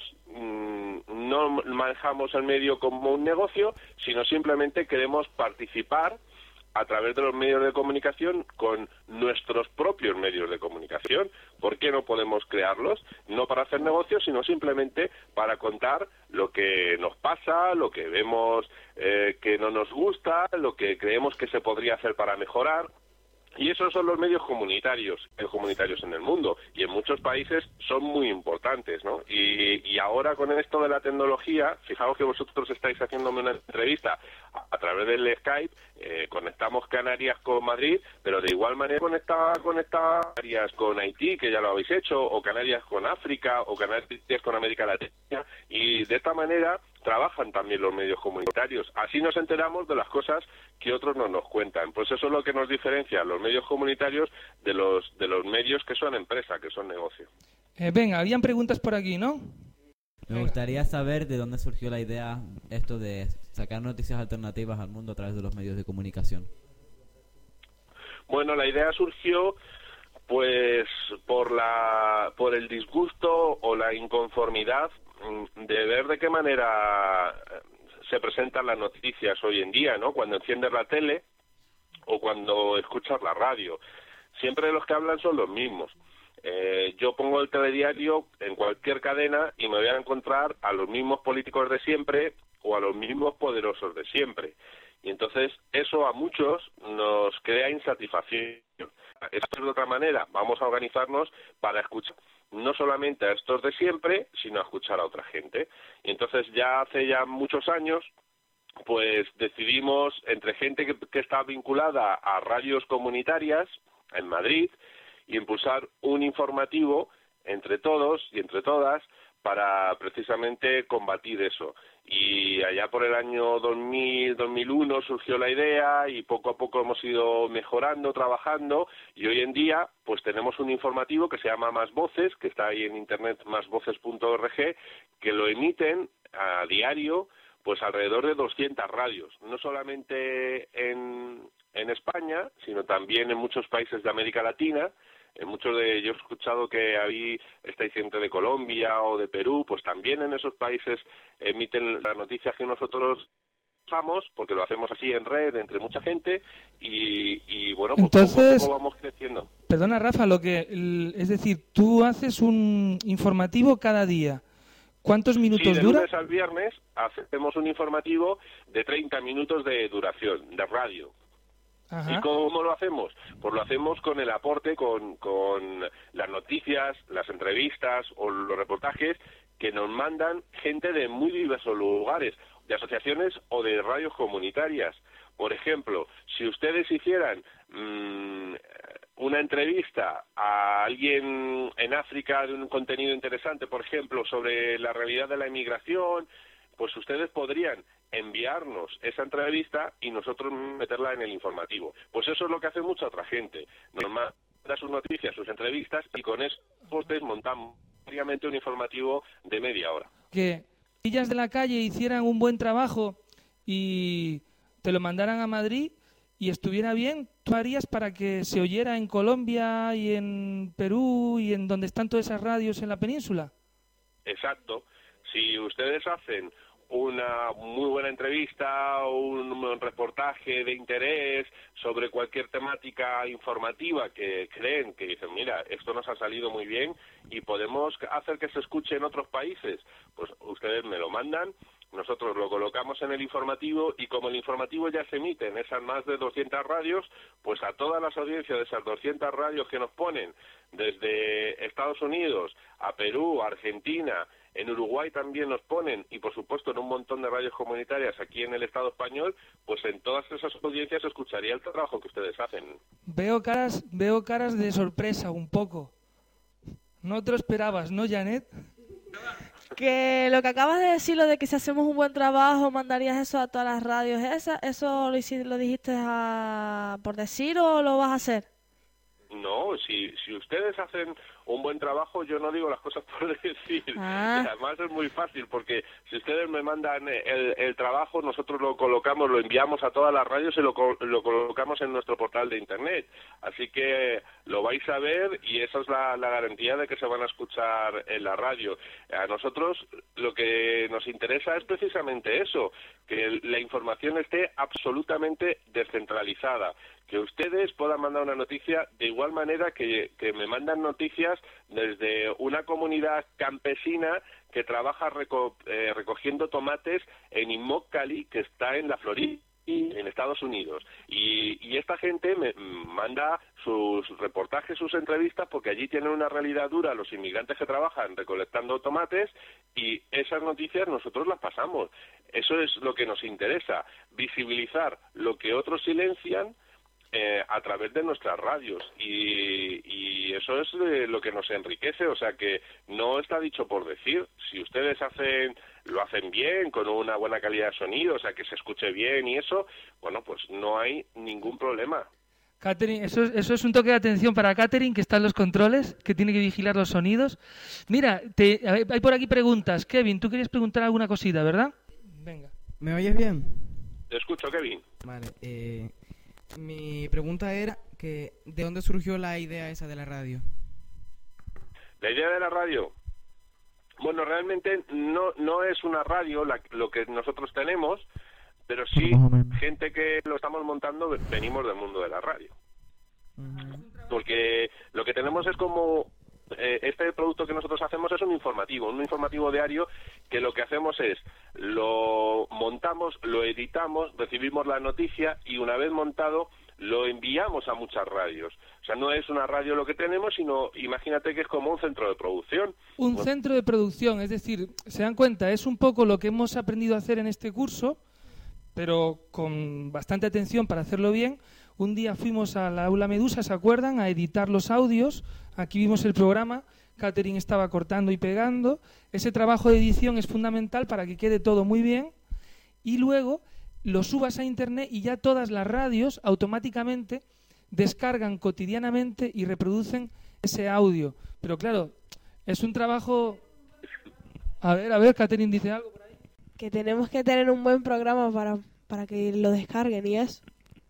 no manejamos el medio como un negocio, sino simplemente queremos participar a través de los medios de comunicación con nuestros propios medios de comunicación. ¿Por qué no podemos crearlos? No para hacer negocios, sino simplemente para contar lo que nos pasa, lo que vemos eh, que no nos gusta, lo que creemos que se podría hacer para mejorar. Y esos son los medios comunitarios, eh, comunitarios en el mundo, y en muchos países son muy importantes, ¿no? Y, y ahora con esto de la tecnología, fijaos que vosotros estáis haciéndome una entrevista a, a través del Skype, eh, conectamos Canarias con Madrid, pero de igual manera conecta, conecta Canarias con Haití, que ya lo habéis hecho, o Canarias con África, o Canarias con América Latina, y de esta manera trabajan también los medios comunitarios. Así nos enteramos de las cosas que otros no nos cuentan. Pues eso es lo que nos diferencia los medios comunitarios de los de los medios que son empresa, que son negocio. Eh, venga, habían preguntas por aquí, ¿no? Me gustaría saber de dónde surgió la idea esto de sacar noticias alternativas al mundo a través de los medios de comunicación. Bueno, la idea surgió pues por la por el disgusto o la inconformidad de ver de qué manera se presentan las noticias hoy en día, ¿no? Cuando enciendes la tele o cuando escuchas la radio. Siempre los que hablan son los mismos. Eh, yo pongo el telediario en cualquier cadena y me voy a encontrar a los mismos políticos de siempre o a los mismos poderosos de siempre. Y entonces eso a muchos nos crea insatisfacción. Esto es de otra manera. Vamos a organizarnos para escuchar no solamente a estos de siempre, sino a escuchar a otra gente. Y entonces ya hace ya muchos años, pues decidimos, entre gente que, que está vinculada a radios comunitarias en Madrid, impulsar un informativo entre todos y entre todas para precisamente combatir eso. Y allá por el año dos mil, dos mil uno surgió la idea y poco a poco hemos ido mejorando, trabajando, y hoy en día pues tenemos un informativo que se llama Más Voces, que está ahí en internet, más voces punto org, que lo emiten a diario pues alrededor de doscientas radios, no solamente en, en España, sino también en muchos países de América Latina. En muchos de yo he escuchado que ahí estáis gente de Colombia o de Perú, pues también en esos países emiten las noticias que nosotros usamos, porque lo hacemos así en red entre mucha gente y, y bueno, pues entonces, poco a poco vamos creciendo. Perdona, Rafa, lo que es decir, tú haces un informativo cada día. ¿Cuántos minutos sí, de dura? lunes al viernes hacemos un informativo de treinta minutos de duración, de radio. Ajá. ¿Y cómo lo hacemos? Pues lo hacemos con el aporte, con, con las noticias, las entrevistas o los reportajes que nos mandan gente de muy diversos lugares, de asociaciones o de radios comunitarias. Por ejemplo, si ustedes hicieran mmm, una entrevista a alguien en África de un contenido interesante, por ejemplo, sobre la realidad de la inmigración, pues ustedes podrían enviarnos esa entrevista y nosotros meterla en el informativo. Pues eso es lo que hace mucha otra gente. Nos manda sus noticias, sus entrevistas, y con eso ustedes montamos diariamente un informativo de media hora. Que ellas de la calle hicieran un buen trabajo y te lo mandaran a Madrid y estuviera bien, ¿tú harías para que se oyera en Colombia y en Perú y en donde están todas esas radios en la península? Exacto. Si ustedes hacen una muy buena entrevista o un reportaje de interés sobre cualquier temática informativa que creen, que dicen, mira, esto nos ha salido muy bien y podemos hacer que se escuche en otros países, pues ustedes me lo mandan, nosotros lo colocamos en el informativo, y como el informativo ya se emite en esas más de doscientas radios, pues a todas las audiencias de esas doscientas radios que nos ponen desde Estados Unidos a Perú, a Argentina, en Uruguay también nos ponen, y por supuesto en un montón de radios comunitarias aquí en el Estado español, pues en todas esas audiencias se escucharía el trabajo que ustedes hacen. Veo caras, veo caras de sorpresa un poco. No te lo esperabas, ¿no, Janet? Que lo que acabas de decir, lo de que si hacemos un buen trabajo, mandarías eso a todas las radios esas, ¿eso lo, hici- lo dijiste a, por decir o lo vas a hacer? No, si, si ustedes hacen un buen trabajo, yo no digo las cosas por decir. Ah. Y además es muy fácil, porque si ustedes me mandan el, el trabajo, nosotros lo colocamos, lo enviamos a todas las radios y lo, co- lo colocamos en nuestro portal de Internet. Así que lo vais a ver y esa es la, la garantía de que se van a escuchar en la radio. A nosotros lo que nos interesa es precisamente eso, que la información esté absolutamente descentralizada, que ustedes puedan mandar una noticia de igual manera que, que me mandan noticias desde una comunidad campesina que trabaja reco- eh, recogiendo tomates en Immokalee, que está en la Florida, en Estados Unidos. Y, y esta gente me manda sus reportajes, sus entrevistas, porque allí tienen una realidad dura los inmigrantes que trabajan recolectando tomates, y esas noticias nosotros las pasamos. Eso es lo que nos interesa, visibilizar lo que otros silencian Eh, a través de nuestras radios, y, y eso es de lo que nos enriquece. O sea que no está dicho por decir. Si ustedes hacen lo hacen bien, con una buena calidad de sonido, o sea que se escuche bien y eso, bueno, pues no hay ningún problema. Catherine, eso, es- eso es un toque de atención para Catherine, que está en los controles, que tiene que vigilar los sonidos. Mira, te, a ver, hay por aquí preguntas. Kevin, tú querías preguntar alguna cosita, ¿verdad? Venga. ¿Me oyes bien? Te escucho, Kevin. Vale, eh, mi pregunta era que ¿de dónde surgió la idea esa de la radio? La idea de la radio, bueno, realmente no no es una radio la- lo que nosotros tenemos, pero sí gente que lo estamos montando venimos del mundo de la radio. Porque lo que tenemos es como eh, este producto que nosotros hacemos es un informativo, un informativo diario, que lo que hacemos es lo montamos, lo editamos, recibimos la noticia y una vez montado lo enviamos a muchas radios. O sea, no es una radio lo que tenemos, sino imagínate que es como un centro de producción. Un centro de producción, es decir, se dan cuenta, es un poco lo que hemos aprendido a hacer en este curso, pero con bastante atención para hacerlo bien. Un día fuimos a la Aula Medusa, ¿se acuerdan?, a editar los audios. Aquí vimos el programa, Catherine estaba cortando y pegando. Ese trabajo de edición es fundamental para que quede todo muy bien. Y luego lo subas a Internet y ya todas las radios automáticamente descargan cotidianamente y reproducen ese audio. Pero claro, es un trabajo... A ver, a ver, Catherine dice algo por ahí. Que tenemos que tener un buen programa para, para que lo descarguen y eso.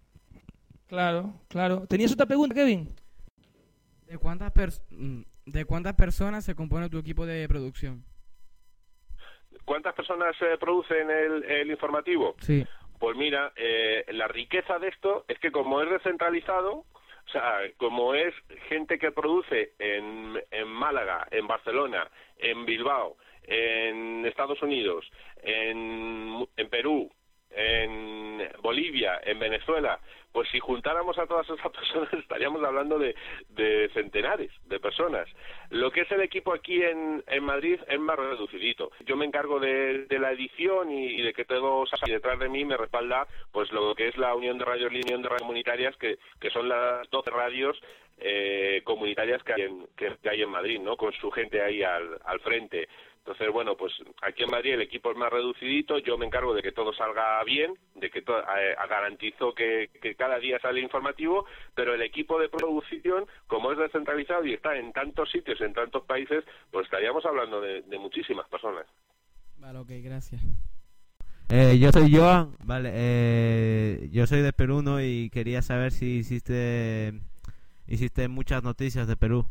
Claro, claro. ¿Tenías otra pregunta, Kevin? ¿De cuántas, pers- mm, ¿De cuántas personas se compone tu equipo de producción? ¿Cuántas personas eh, producen el, el informativo? Sí. Pues mira, eh, la riqueza de esto es que como es descentralizado, o sea, como es gente que produce en, en Málaga, en Barcelona, en Bilbao, en Estados Unidos, en, en Perú, en Bolivia, en Venezuela, pues si juntáramos a todas esas personas estaríamos hablando de, de centenares de personas. Lo que es el equipo aquí en, en Madrid es más reducidito. Yo me encargo de, de la edición y, y de que todo salga, y detrás de mí me respalda pues lo que es la Unión de Radios Línea, Unión de Radios Comunitarias, que, que son las doce radios eh, comunitarias que hay, en, que, que hay en Madrid, ¿no?, con su gente ahí al, al frente. Entonces, bueno, pues aquí en Madrid el equipo es más reducidito, yo me encargo de que todo salga bien, de que to- eh, garantizo que, que cada día sale informativo, pero el equipo de producción, como es descentralizado y está en tantos sitios, en tantos países, pues estaríamos hablando de, de muchísimas personas. Vale, ok, gracias. Eh, yo soy Joan, vale, eh, yo soy de Perú, ¿no? Y quería saber si hiciste, hiciste muchas noticias de Perú.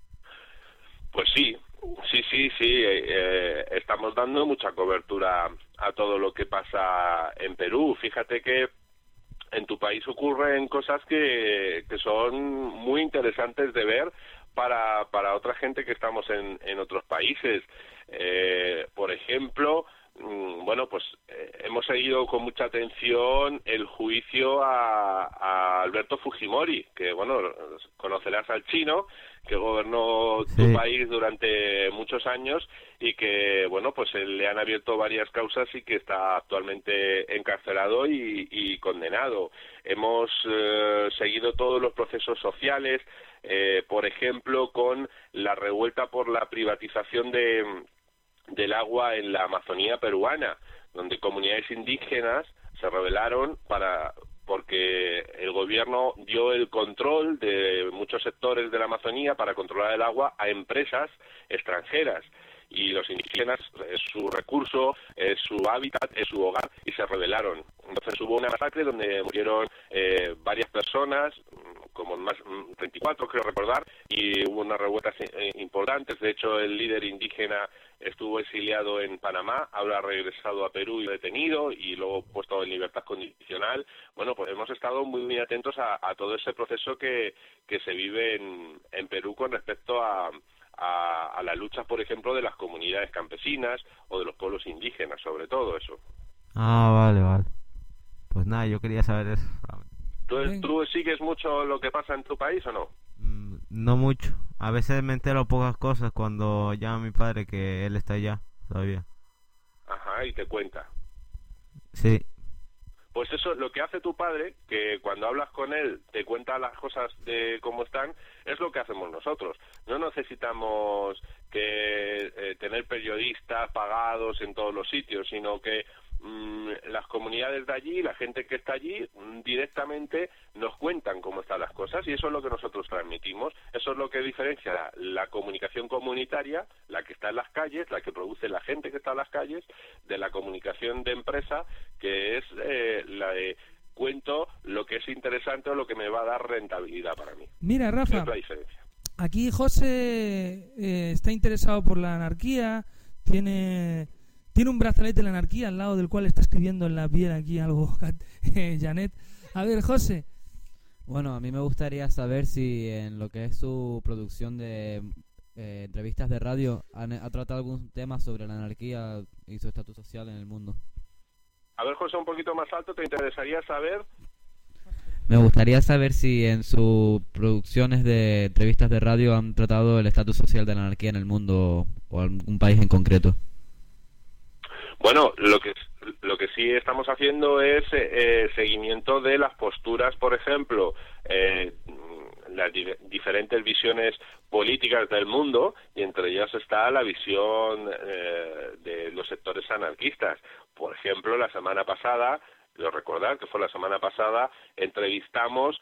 Pues sí, sí, sí, sí, eh, eh, estamos dando mucha cobertura a todo lo que pasa en Perú. Fíjate que en tu país ocurren cosas que, que son muy interesantes de ver para, para otra gente que estamos en, en otros países. Eh, por ejemplo, mm, bueno, pues eh, hemos seguido con mucha atención el juicio a, a Alberto Fujimori, que, bueno, conocerás al chino, que gobernó tu Sí. país durante muchos años y que, bueno, pues eh, le han abierto varias causas y que está actualmente encarcelado y, y condenado. Hemos eh, seguido todos los procesos sociales, eh, por ejemplo, con la revuelta por la privatización de del agua en la Amazonía peruana, donde comunidades indígenas se rebelaron para porque el gobierno dio el control de muchos sectores de la Amazonía para controlar el agua a empresas extranjeras. Y los indígenas, es su recurso, es su hábitat, es su hogar, y se rebelaron. Entonces hubo una masacre donde murieron eh, varias personas, como más treinta y cuatro creo recordar, y hubo unas revueltas eh, importantes. De hecho, el líder indígena estuvo exiliado en Panamá, ahora ha regresado a Perú y detenido, y luego puesto en libertad condicional. Bueno, pues hemos estado muy, muy atentos a, a todo ese proceso que, que se vive en, en Perú con respecto a... A, a la lucha, por ejemplo, de las comunidades campesinas o de los pueblos indígenas, sobre todo eso. Ah, vale, vale. Pues nada, yo quería saber eso. ¿Tú, ¿Tú sigues mucho lo que pasa en tu país o no? Mm, no mucho. A veces me entero pocas cosas cuando llama mi padre que él está allá todavía. Ajá, y te cuenta. Sí. Pues eso, lo que hace tu padre, que cuando hablas con él te cuenta las cosas de cómo están, es lo que hacemos nosotros. No necesitamos que eh, tener periodistas pagados en todos los sitios, sino que mmm, las comunidades de allí, la gente que está allí, mmm, directamente nos cuentan cómo están las cosas, y eso es lo que nosotros transmitimos. Eso es lo que diferencia la, la comunicación comunitaria, la que está en las calles, la que produce la gente que está en las calles, de la comunicación de empresa, que es eh, la de cuento lo que es interesante o lo que me va a dar rentabilidad para mí. Mira, Rafa, es la diferencia. Aquí José eh, está interesado por la anarquía, tiene tiene un brazalete de la anarquía al lado del cual está escribiendo en la piel aquí algo eh, Janet. A ver, José. Bueno, a mí me gustaría saber si en lo que es su producción de eh, entrevistas de radio han, ha tratado algún tema sobre la anarquía y su estatus social en el mundo. A ver, José, un poquito más alto, ¿te interesaría saber? Me gustaría saber si en sus producciones de entrevistas de radio han tratado el estatus social de la anarquía en el mundo o algún país en concreto. Bueno, lo que lo que sí estamos haciendo es eh, seguimiento de las posturas, por ejemplo, eh, las di diferentes visiones políticas del mundo, y entre ellas está la visión eh, de los sectores anarquistas. Por ejemplo, la semana pasada, quiero recordar que fue la semana pasada, entrevistamos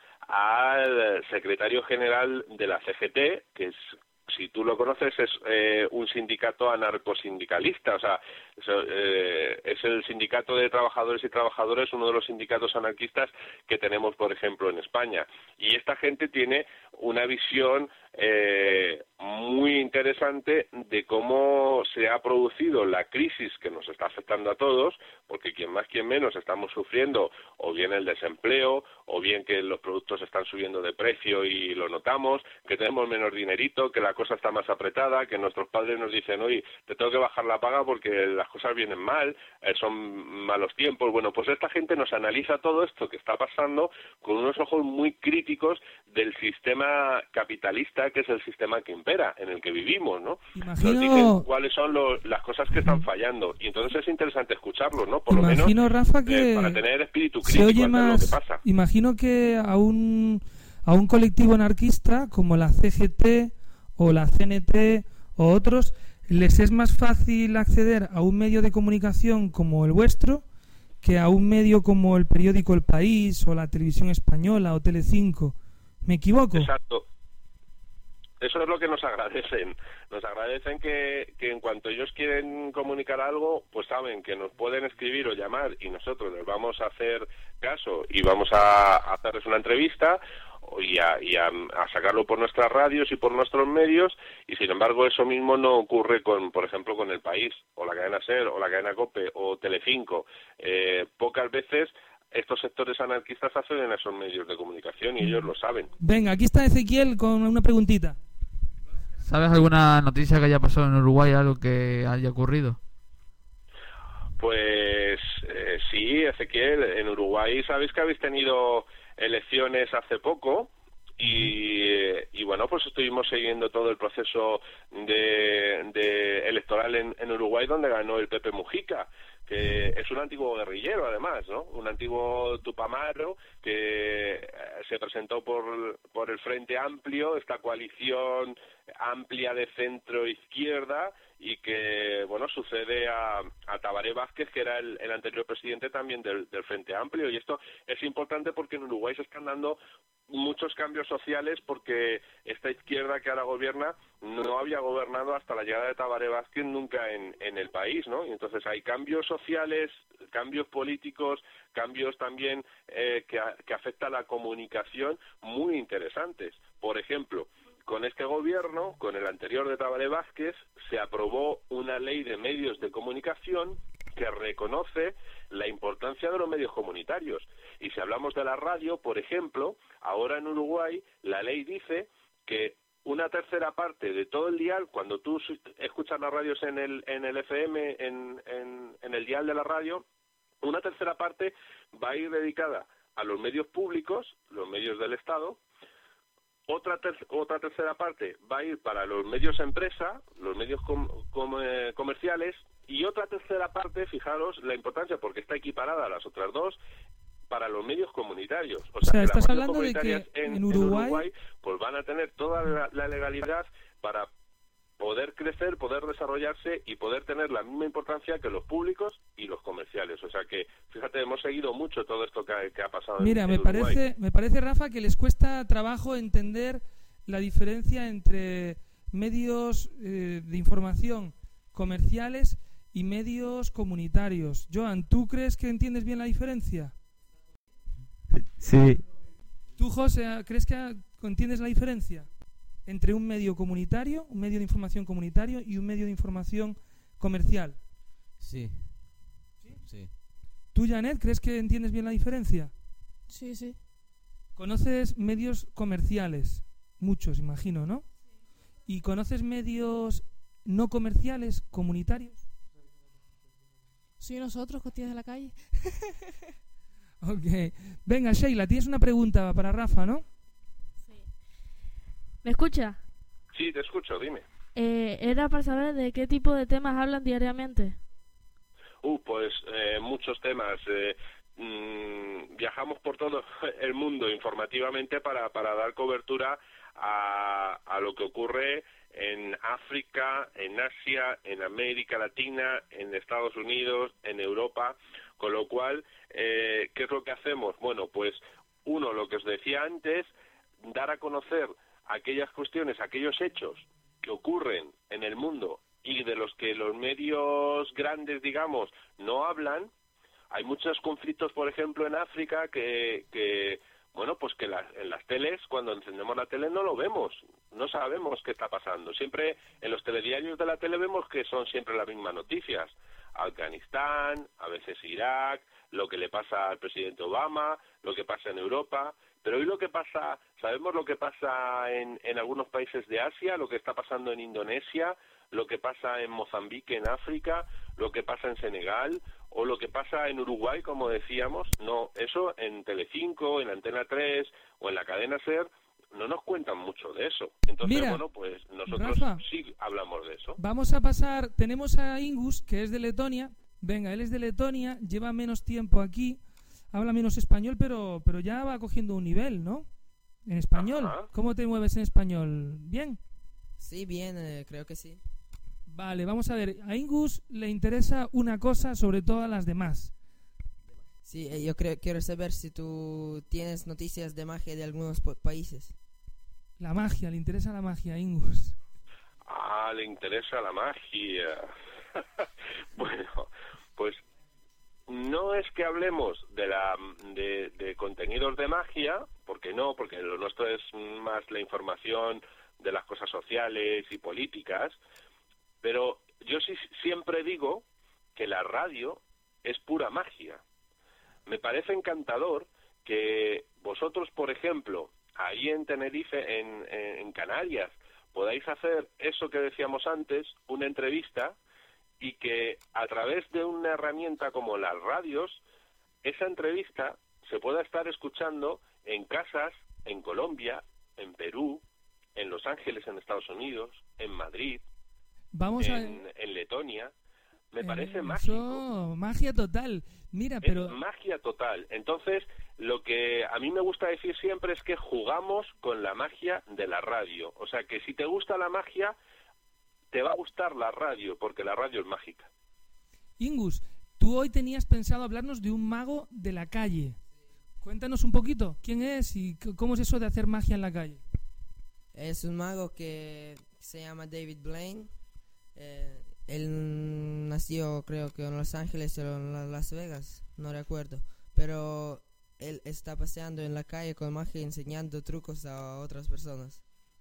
al secretario general de la C G T, que es, si tú lo conoces, es eh, un sindicato anarcosindicalista, o sea, es, eh, es el sindicato de trabajadores y trabajadoras, uno de los sindicatos anarquistas que tenemos, por ejemplo, en España. Y esta gente tiene una visión eh, muy interesante de cómo se ha producido la crisis que nos está afectando a todos, porque quien más quien menos estamos sufriendo o bien el desempleo, o bien que los productos están subiendo de precio y lo notamos, que tenemos menos dinerito, que la cosa está más apretada, que nuestros padres nos dicen, oye, te tengo que bajar la paga porque las cosas vienen mal, eh, son malos tiempos. Bueno, pues esta gente nos analiza todo esto que está pasando con unos ojos muy críticos del sistema capitalista, que es el sistema que impera, en el que vivimos, ¿no? Imagino... Nos dicen cuáles son los, las cosas que están fallando, y entonces es interesante escucharlos, ¿no? Por Imagino, lo menos, Rafa, que eh, para tener espíritu se crítico oye ante más... lo que pasa. Imagino que a un, a un colectivo anarquista como la C G T o la C N T o otros, les es más fácil acceder a un medio de comunicación como el vuestro que a un medio como el periódico El País o la televisión española o Telecinco. ¿Me equivoco? Exacto. Eso es lo que nos agradecen. Nos agradecen que, que en cuanto ellos quieren comunicar algo, pues saben que nos pueden escribir o llamar, y nosotros les vamos a hacer caso y vamos a, a hacerles una entrevista y, a, y a, a sacarlo por nuestras radios y por nuestros medios. Y sin embargo eso mismo no ocurre con, por ejemplo, con El País o la cadena SER o la cadena COPE o Telecinco. Eh, pocas veces estos sectores anarquistas acceden a esos medios de comunicación y ellos lo saben. Venga, aquí está Ezequiel con una preguntita. ¿Sabes alguna noticia que haya pasado en Uruguay, algo que haya ocurrido? Pues eh, sí, Ezequiel, en Uruguay sabéis que habéis tenido elecciones hace poco y, y bueno, pues estuvimos siguiendo todo el proceso de, de electoral en, en Uruguay, donde ganó el Pepe Mujica, que es un antiguo guerrillero además, ¿no? Un antiguo tupamaro que se se presentó por, por el Frente Amplio, esta coalición amplia de centro-izquierda, y que, bueno, sucede a, a Tabaré Vázquez, que era el, el anterior presidente también del, del Frente Amplio. Y esto es importante porque en Uruguay se están dando muchos cambios sociales, porque esta izquierda que ahora gobierna no había gobernado hasta la llegada de Tabaré Vázquez nunca en, en el país, ¿no? Y entonces hay cambios sociales, cambios políticos, cambios también eh, que, a, que afectan a la comunicación muy interesantes. Por ejemplo, con este gobierno, con el anterior de Tabaré Vázquez, se aprobó una ley de medios de comunicación que reconoce la importancia de los medios comunitarios. Y si hablamos de la radio, por ejemplo, ahora en Uruguay la ley dice que una tercera parte de todo el dial, cuando tú escuchas las radios en el, en el F M, en, en, en el dial de la radio, una tercera parte va a ir dedicada a los medios públicos, los medios del Estado. Otra, ter otra tercera parte va a ir para los medios empresa, los medios com com eh, comerciales, y otra tercera parte, fijaros la importancia, porque está equiparada a las otras dos, para los medios comunitarios. O, o sea, sea que estás las hablando de que en, en, Uruguay... en Uruguay pues van a tener toda la, la legalidad para poder crecer, poder desarrollarse y poder tener la misma importancia que los públicos y los comerciales. O sea que, fíjate, hemos seguido mucho todo esto que ha, que ha pasado Mira, en, en en me Uruguay. parece, me parece, Rafa, que les cuesta trabajo entender la diferencia entre medios eh, de información comerciales y medios comunitarios. Joan, ¿tú crees que entiendes bien la diferencia? Sí. ¿Tú, José, crees que entiendes la diferencia entre un medio comunitario, un medio de información comunitario y un medio de información comercial? Sí. ¿Sí? Sí. ¿Tú, Janet, crees que entiendes bien la diferencia? Sí, sí. ¿Conoces medios comerciales? Muchos, imagino, ¿no? ¿Y conoces medios no comerciales, comunitarios? Sí, nosotros, costillas de la calle. Ok. Venga, Sheila, tienes una pregunta para Rafa, ¿no? ¿Me escucha? Sí, te escucho, dime. Eh, era para saber de qué tipo de temas hablan diariamente. Uh, pues eh, muchos temas. Eh, mmm, viajamos por todo el mundo informativamente para, para dar cobertura a, a lo que ocurre en África, en Asia, en América Latina, en Estados Unidos, en Europa, con lo cual, eh, ¿qué es lo que hacemos? Bueno, pues uno, lo que os decía antes, dar a conocer aquellas cuestiones, aquellos hechos que ocurren en el mundo y de los que los medios grandes, digamos, no hablan. Hay muchos conflictos, por ejemplo, en África que, que bueno, pues que la, en las teles, cuando encendemos la tele no lo vemos, no sabemos qué está pasando. Siempre en los telediarios de la tele vemos que son siempre las mismas noticias. Afganistán, a veces Irak, lo que le pasa al presidente Obama, lo que pasa en Europa. Pero hoy lo que pasa, sabemos lo que pasa en, en algunos países de Asia, lo que está pasando en Indonesia, lo que pasa en Mozambique, en África, lo que pasa en Senegal, o lo que pasa en Uruguay, como decíamos. No, eso en Telecinco, en Antena tres o en la cadena SER no nos cuentan mucho de eso. Entonces, Mira, bueno, pues nosotros Rafa, sí hablamos de eso. Vamos a pasar, tenemos a Ingus, que es de Letonia. Venga, él es de Letonia, lleva menos tiempo aquí, habla menos español, pero pero ya va cogiendo un nivel, ¿no? En español. Ajá. ¿Cómo te mueves en español? ¿Bien? Sí, bien, eh, creo que sí. Vale, vamos a ver. A Ingus le interesa una cosa sobre todas las demás. Sí, eh, yo creo, quiero saber si tú tienes noticias de magia de algunos países. La magia, le interesa la magia a Ingus. Ah, le interesa la magia. Bueno, pues no es que hablemos de la de, de contenidos de magia, porque no, porque lo nuestro es más la información de las cosas sociales y políticas, pero yo sí siempre digo que la radio es pura magia. Me parece encantador que vosotros, por ejemplo, ahí en Tenerife, en, en Canarias, podáis hacer eso que decíamos antes, una entrevista, y que a través de una herramienta como las radios, esa entrevista se pueda estar escuchando en casas, en Colombia, en Perú, en Los Ángeles, en Estados Unidos, en Madrid, Vamos en, a... en Letonia. Me eh, parece eso, mágico. magia total. Mira, Es pero... magia total. Entonces, lo que a mí me gusta decir siempre es que jugamos con la magia de la radio. O sea, que si te gusta la magia, te va a gustar la radio, porque la radio es mágica. Ingus, tú hoy tenías pensado hablarnos de un mago de la calle. Cuéntanos un poquito, ¿quién es y c- cómo es eso de hacer magia en la calle? Es un mago que se llama David Blaine. Eh, él nació, creo que en Los Ángeles o en La- Las Vegas, no recuerdo. Pero él está paseando en la calle con magia, enseñando trucos a otras personas.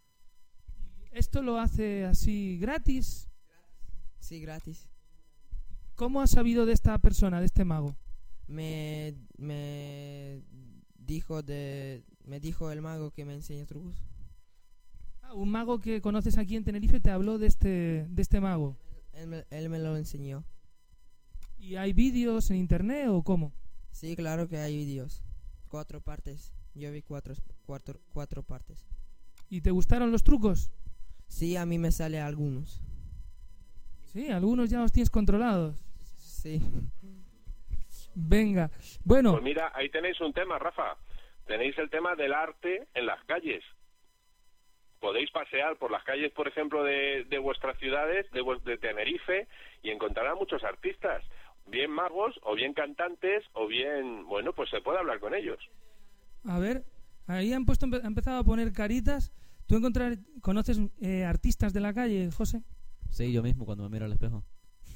¿Esto lo hace así gratis? Sí, gratis. ¿Cómo has sabido de esta persona, de este mago? Me, me dijo de, me dijo el mago que me enseña trucos. Ah, un mago que conoces aquí en Tenerife te habló de este, de este mago. Él me, él me lo enseñó. ¿Y hay vídeos en internet o cómo? Sí, claro que hay vídeos. Cuatro partes. Yo vi cuatro, cuatro, cuatro partes. ¿Y te gustaron los trucos? Sí, a mí me sale algunos. Sí, algunos ya los tienes controlados. Sí. Venga, bueno. Pues mira, ahí tenéis un tema, Rafa. Tenéis el tema del arte en las calles. Podéis pasear por las calles, por ejemplo, de, de vuestras ciudades, de, vues- de Tenerife, y encontrar a muchos artistas. Bien magos, o bien cantantes, o bien... Bueno, pues se puede hablar con ellos. A ver, ahí han puesto, empe- han empezado a poner caritas. ¿Tú encontrar, conoces eh, artistas de la calle, José? Sí, yo mismo cuando me miro al espejo.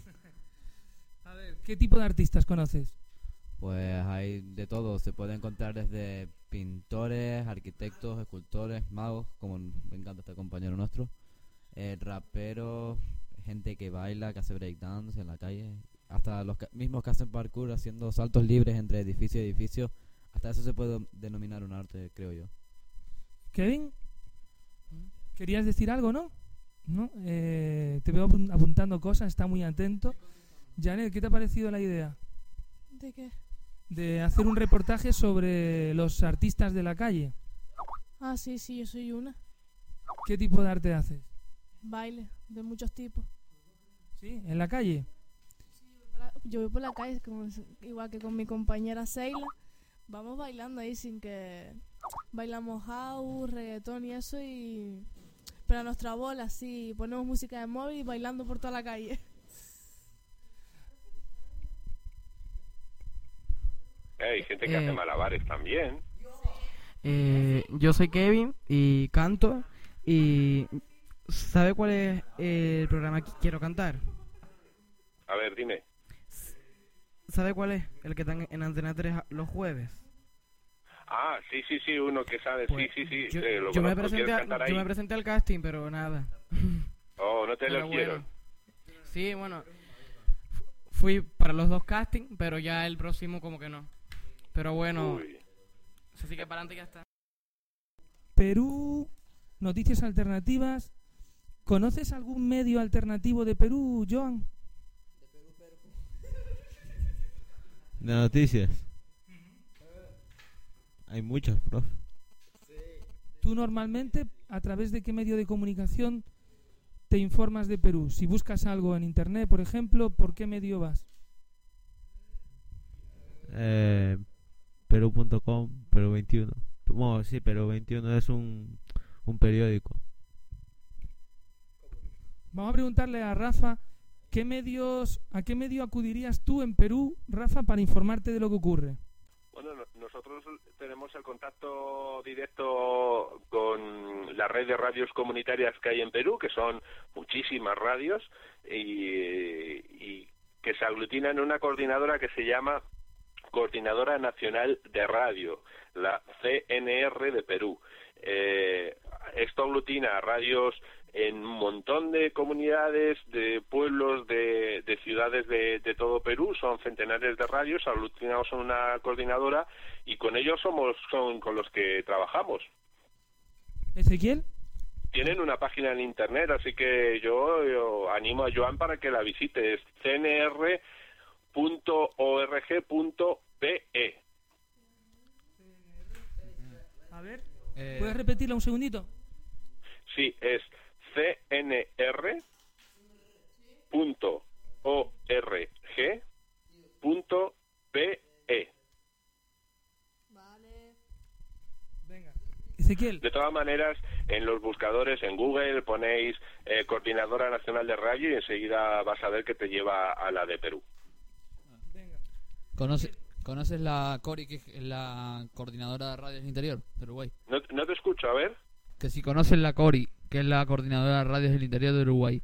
A ver, ¿qué tipo de artistas conoces? Pues hay de todo, se puede encontrar desde pintores, arquitectos, escultores, magos, como me encanta este compañero nuestro, eh, raperos, gente que baila, que hace breakdance en la calle, hasta los ca- mismos que hacen parkour haciendo saltos libres entre edificio y edificio, hasta eso se puede denominar un arte, creo yo. Kevin, ¿querías decir algo, no? ¿No? Eh, te veo apun- apuntando cosas, está muy atento. Janet, ¿qué te ha parecido la idea ¿De qué? de hacer un reportaje sobre los artistas de la calle? Ah, sí, sí, yo soy una. ¿Qué tipo de arte haces? Baile, de muchos tipos. ¿Sí? ¿En la calle? Yo voy por la calle, como, igual que con mi compañera Seila. Vamos bailando ahí sin que... Bailamos house, reggaetón y eso y... Pero a nuestra bola, sí. Ponemos música de móvil y bailando por toda la calle. Eh, hay gente que Eh. hace malabares también. Eh, yo soy Kevin y canto. Y ¿sabe cuál es el programa que quiero cantar? A ver, dime. ¿Sabe cuál es? El que están en Antena tres a- los jueves. Ah, sí, sí, sí, uno que sabe. Pues, sí, sí, sí. Yo, eh, lo yo me conozco. presenté ¿Quieres a- cantar yo ahí? me presenté al casting, pero nada. Oh, no te Pero lo quiero. bueno. Sí, bueno. fu- Fui para los dos castings, pero ya el próximo como que no. Pero bueno. Uy. Así que para adelante ya está. Perú, noticias alternativas. ¿Conoces algún medio alternativo de Perú, Joan? De noticias. Hay muchas, prof. ¿Tú normalmente a través de qué medio de comunicación te informas de Perú? Si buscas algo en internet, por ejemplo, ¿por qué medio vas? Eh, Perú punto com, Perú veintiuno. Bueno, sí, Perú veintiuno es un, un periódico. Vamos a preguntarle a Rafa, ¿qué medios, ¿a qué medio acudirías tú en Perú, Rafa, para informarte de lo que ocurre? Bueno, no- nosotros tenemos el contacto directo con la red de radios comunitarias que hay en Perú, que son muchísimas radios, y, y que se aglutinan en una coordinadora que se llama Coordinadora Nacional de Radio, la C N R de Perú. Eh, esto aglutina a radios en un montón de comunidades, de pueblos, de, de ciudades de, de todo Perú. Son centenares de radios aglutinados en una coordinadora y con ellos somos son con los que trabajamos. ¿Ezequiel? Tienen una página en internet, así que yo, yo animo a Joan para que la visite. Es c n r punto org punto p e. A ver, Eh. ¿puedes repetirla un segundito? Sí, es c n r punto org punto p e. Ezequiel. De todas maneras, en los buscadores, en Google, ponéis eh, Coordinadora Nacional de Radio y enseguida vas a ver que te lleva a la de Perú. ¿Conoce, ¿Conoces la CORI, que es la Coordinadora de Radios del Interior de Uruguay? No, no te escucho, a ver. Que si conoces la CORI, que es la Coordinadora de Radios del Interior de Uruguay.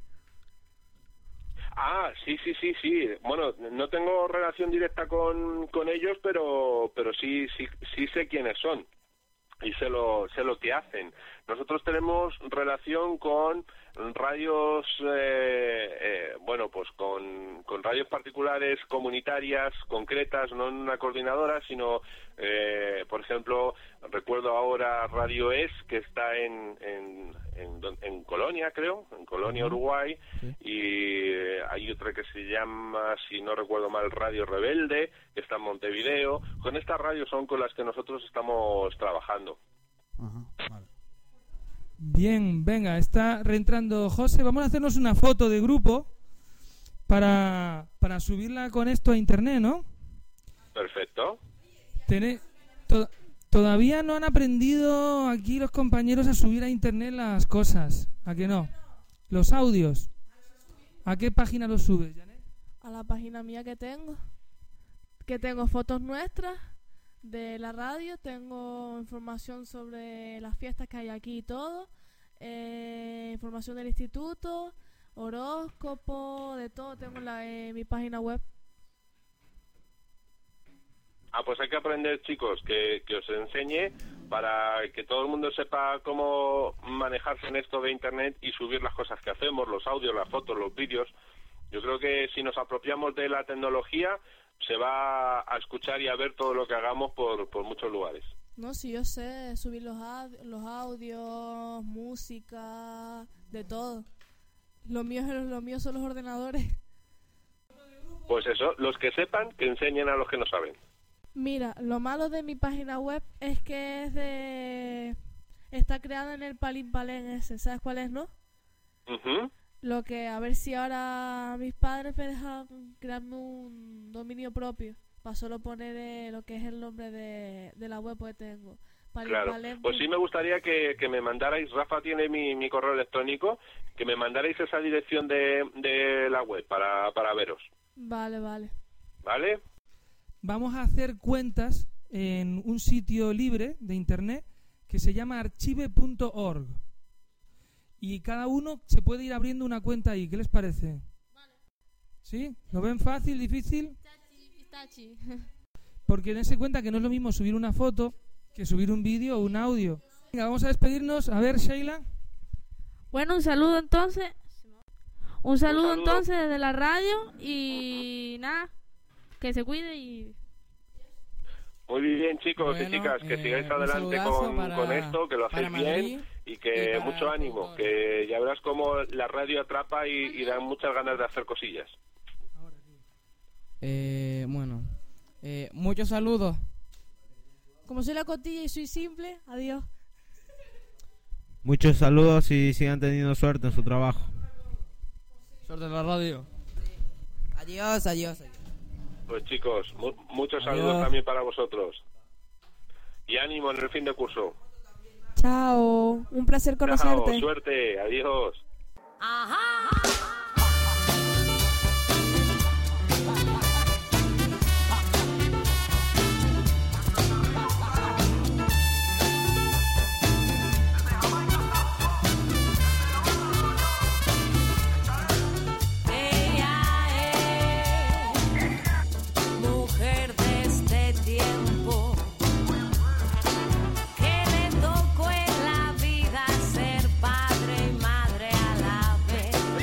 Ah, sí, sí, sí, sí. Bueno, no tengo relación directa con, con ellos, pero pero sí, sí, sí sé quiénes son y sé lo, sé lo que hacen. Nosotros tenemos relación con radios, eh, eh, bueno, pues con, con radios particulares, comunitarias, concretas, no en una coordinadora, sino, eh, por ejemplo, recuerdo ahora Radio Es, que está en, en, en, en Colonia, creo, en Colonia, Uruguay, sí. Y eh, hay otra que se llama, si no recuerdo mal, Radio Rebelde, que está en Montevideo. Con estas radios son con las que nosotros estamos trabajando. Ajá, vale. Bien, venga, está reentrando José. Vamos a hacernos una foto de grupo para, para subirla con esto a internet, ¿no? Perfecto. Tené, to, todavía no han aprendido aquí los compañeros a subir a internet las cosas. ¿A qué no? Los audios. ¿A qué página los subes, Janet? A la página mía que tengo. Que tengo fotos nuestras de la radio, tengo información sobre las fiestas que hay aquí y todo, eh, información del instituto, horóscopo, de todo tengo en la, eh, mi página web. Ah, pues hay que aprender, chicos, que, que os enseñe para que todo el mundo sepa cómo manejarse en esto de internet y subir las cosas que hacemos, los audios, las fotos, los vídeos. Yo creo que si nos apropiamos de la tecnología, se va a escuchar y a ver todo lo que hagamos por, por muchos lugares. No, sí, yo sé subir los, los audios, música, de todo. Lo mío, lo mío son los ordenadores. Pues eso, los que sepan, que enseñen a los que no saben. Mira, lo malo de mi página web es que es de... está creada en el Palimpalén ese, ¿sabes cuál es, no? Uh-huh. Lo que, a ver si ahora mis padres me dejan crearme un dominio propio para solo poner eh, lo que es el nombre de, de la web que tengo. Claro, pues sí me gustaría que, que me mandarais, Rafa tiene mi, mi correo electrónico, que me mandarais esa dirección de, de la web para, para veros. Vale, vale. ¿Vale? Vamos a hacer cuentas en un sitio libre de internet que se llama archive punto org. Y cada uno se puede ir abriendo una cuenta ahí. ¿Qué les parece? Vale. ¿Sí? ¿Lo ven fácil, difícil? Pistachi. Porque dense cuenta que no es lo mismo subir una foto que subir un vídeo o un audio. Venga, vamos a despedirnos. A ver, Sheila. Bueno, un saludo entonces. Un saludo, un saludo. entonces desde la radio. Y nada, que se cuide y... Muy bien, chicos bueno, y chicas, que eh, sigáis adelante con, para, con esto, que lo hacéis bien y que y mucho ánimo, todo. Que ya verás cómo la radio atrapa y, y dan muchas ganas de hacer cosillas. Eh, bueno, eh, muchos saludos. Como soy la cotilla y soy simple, adiós. Muchos saludos y sigan teniendo suerte en su trabajo. Suerte en la radio. Adiós, adiós, adiós. Pues chicos, mu muchos Adiós. Saludos también para vosotros. Y ánimo en el fin de curso. Chao, un placer conocerte. Chao, suerte, adiós. Ajá. Que le tocó en la vida ser padre y madre a la vez.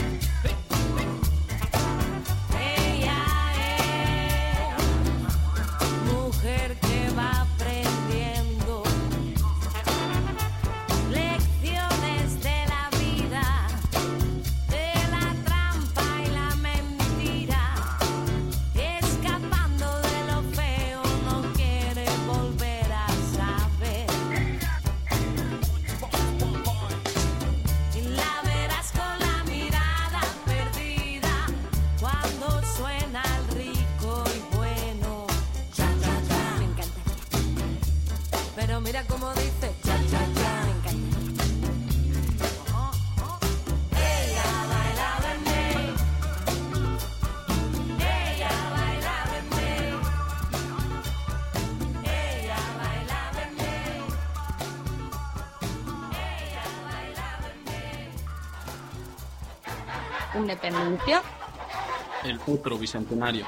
Independencia. El otro bicentenario.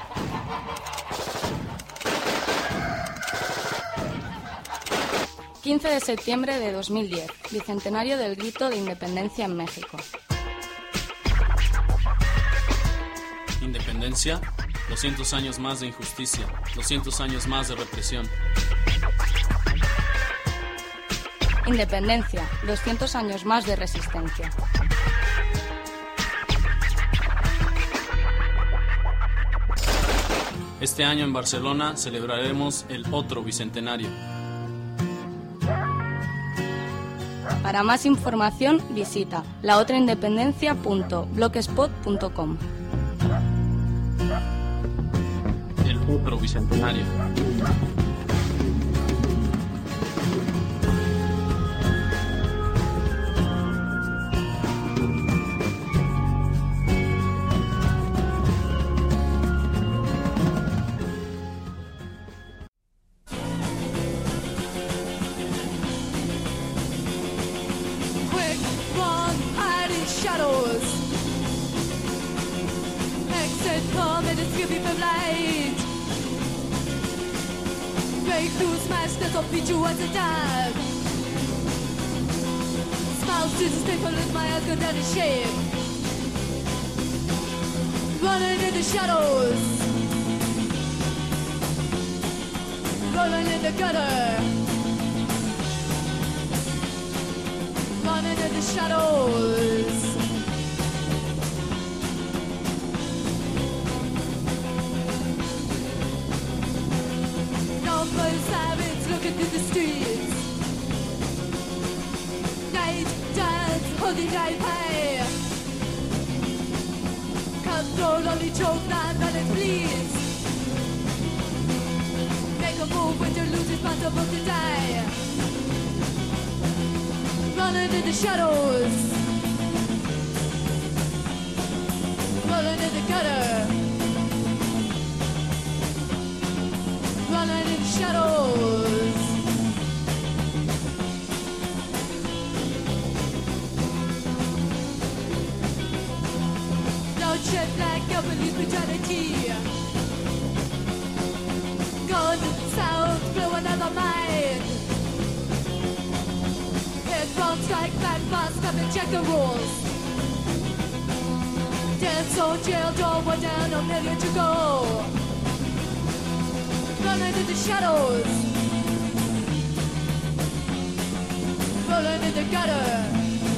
quince de septiembre de dos mil diez, bicentenario del grito de independencia en México. Independencia, doscientos años más de injusticia, doscientos años más de represión. Independencia, doscientos años más de resistencia. Este año en Barcelona celebraremos el otro bicentenario. Para más información visita la otra independencia punto blogspot punto com. El otro bicentenario. Running in the shadows, rolling in the gutter, running in the shadows. Number savage looking through the streets, night dance, holding night pay. Cutthroat only choke, not running please. Make a move when you lose, responsible to die. Running in the shadows, rolling in the gutter, running in the shadows. Shit like your police brutality. Gun sounds blow another mind. Hit wrong, strike back fast, come and check the rules. Death zone, jail door, one down, a million to go. Running in the shadows, rolling in the gutter,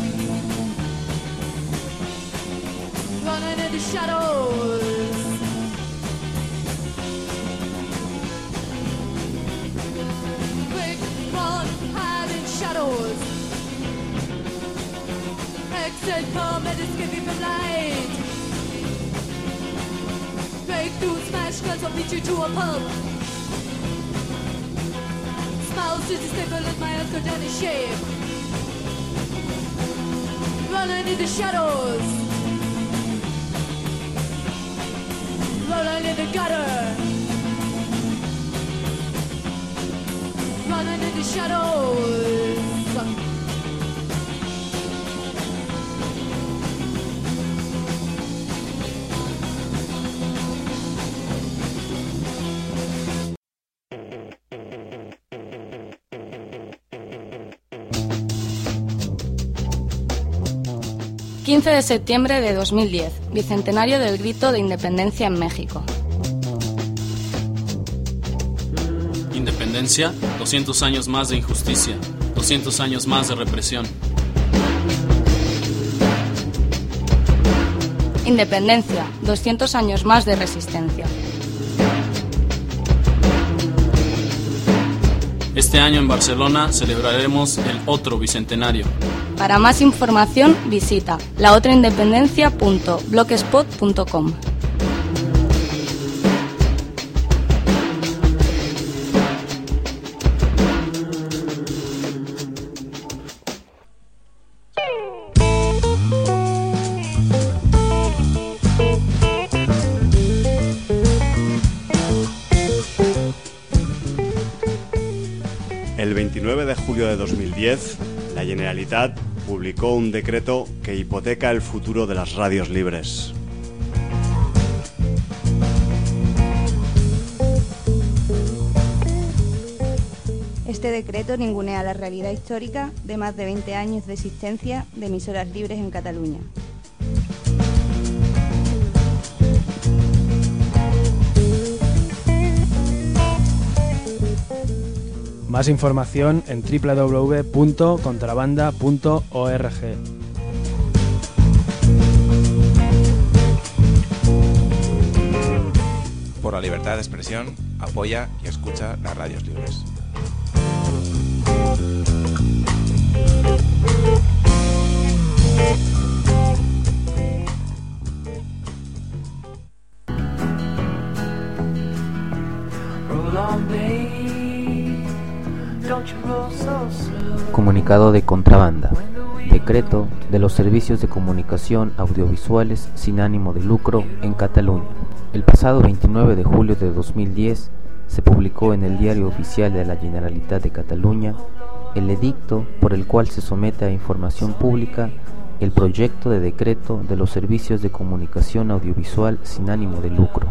running in the shadows. Quick, run, hide in shadows. Exit, come and escape from light. Break through, smash guns, will beat you to a pulp. Smile, scissors, staple, let my hands go down in shape. Running in the shadows, rolling in the gutter, running in the shadows. quince de septiembre de dos mil diez, bicentenario del grito de independencia en México. Independencia, doscientos años más de injusticia, doscientos años más de represión. Independencia, doscientos años más de resistencia. Este año en Barcelona celebraremos el otro bicentenario. Para más información visita la otra independencia punto blogspot punto com. El veintinueve de julio de dos mil diez, la Generalitat publicó un decreto que hipoteca el futuro de las radios libres. Este decreto ningunea la realidad histórica de más de veinte años de existencia de emisoras libres en Cataluña. Más información en doble u doble u doble u punto contrabanda punto org. Por la libertad de expresión, apoya y escucha las radios libres. Comunicado de contrabanda. Decreto de los servicios de comunicación audiovisuales sin ánimo de lucro en Cataluña. El pasado veintinueve de julio de dos mil diez se publicó en el Diario Oficial de la Generalitat de Cataluña el edicto por el cual se somete a información pública el proyecto de decreto de los servicios de comunicación audiovisual sin ánimo de lucro.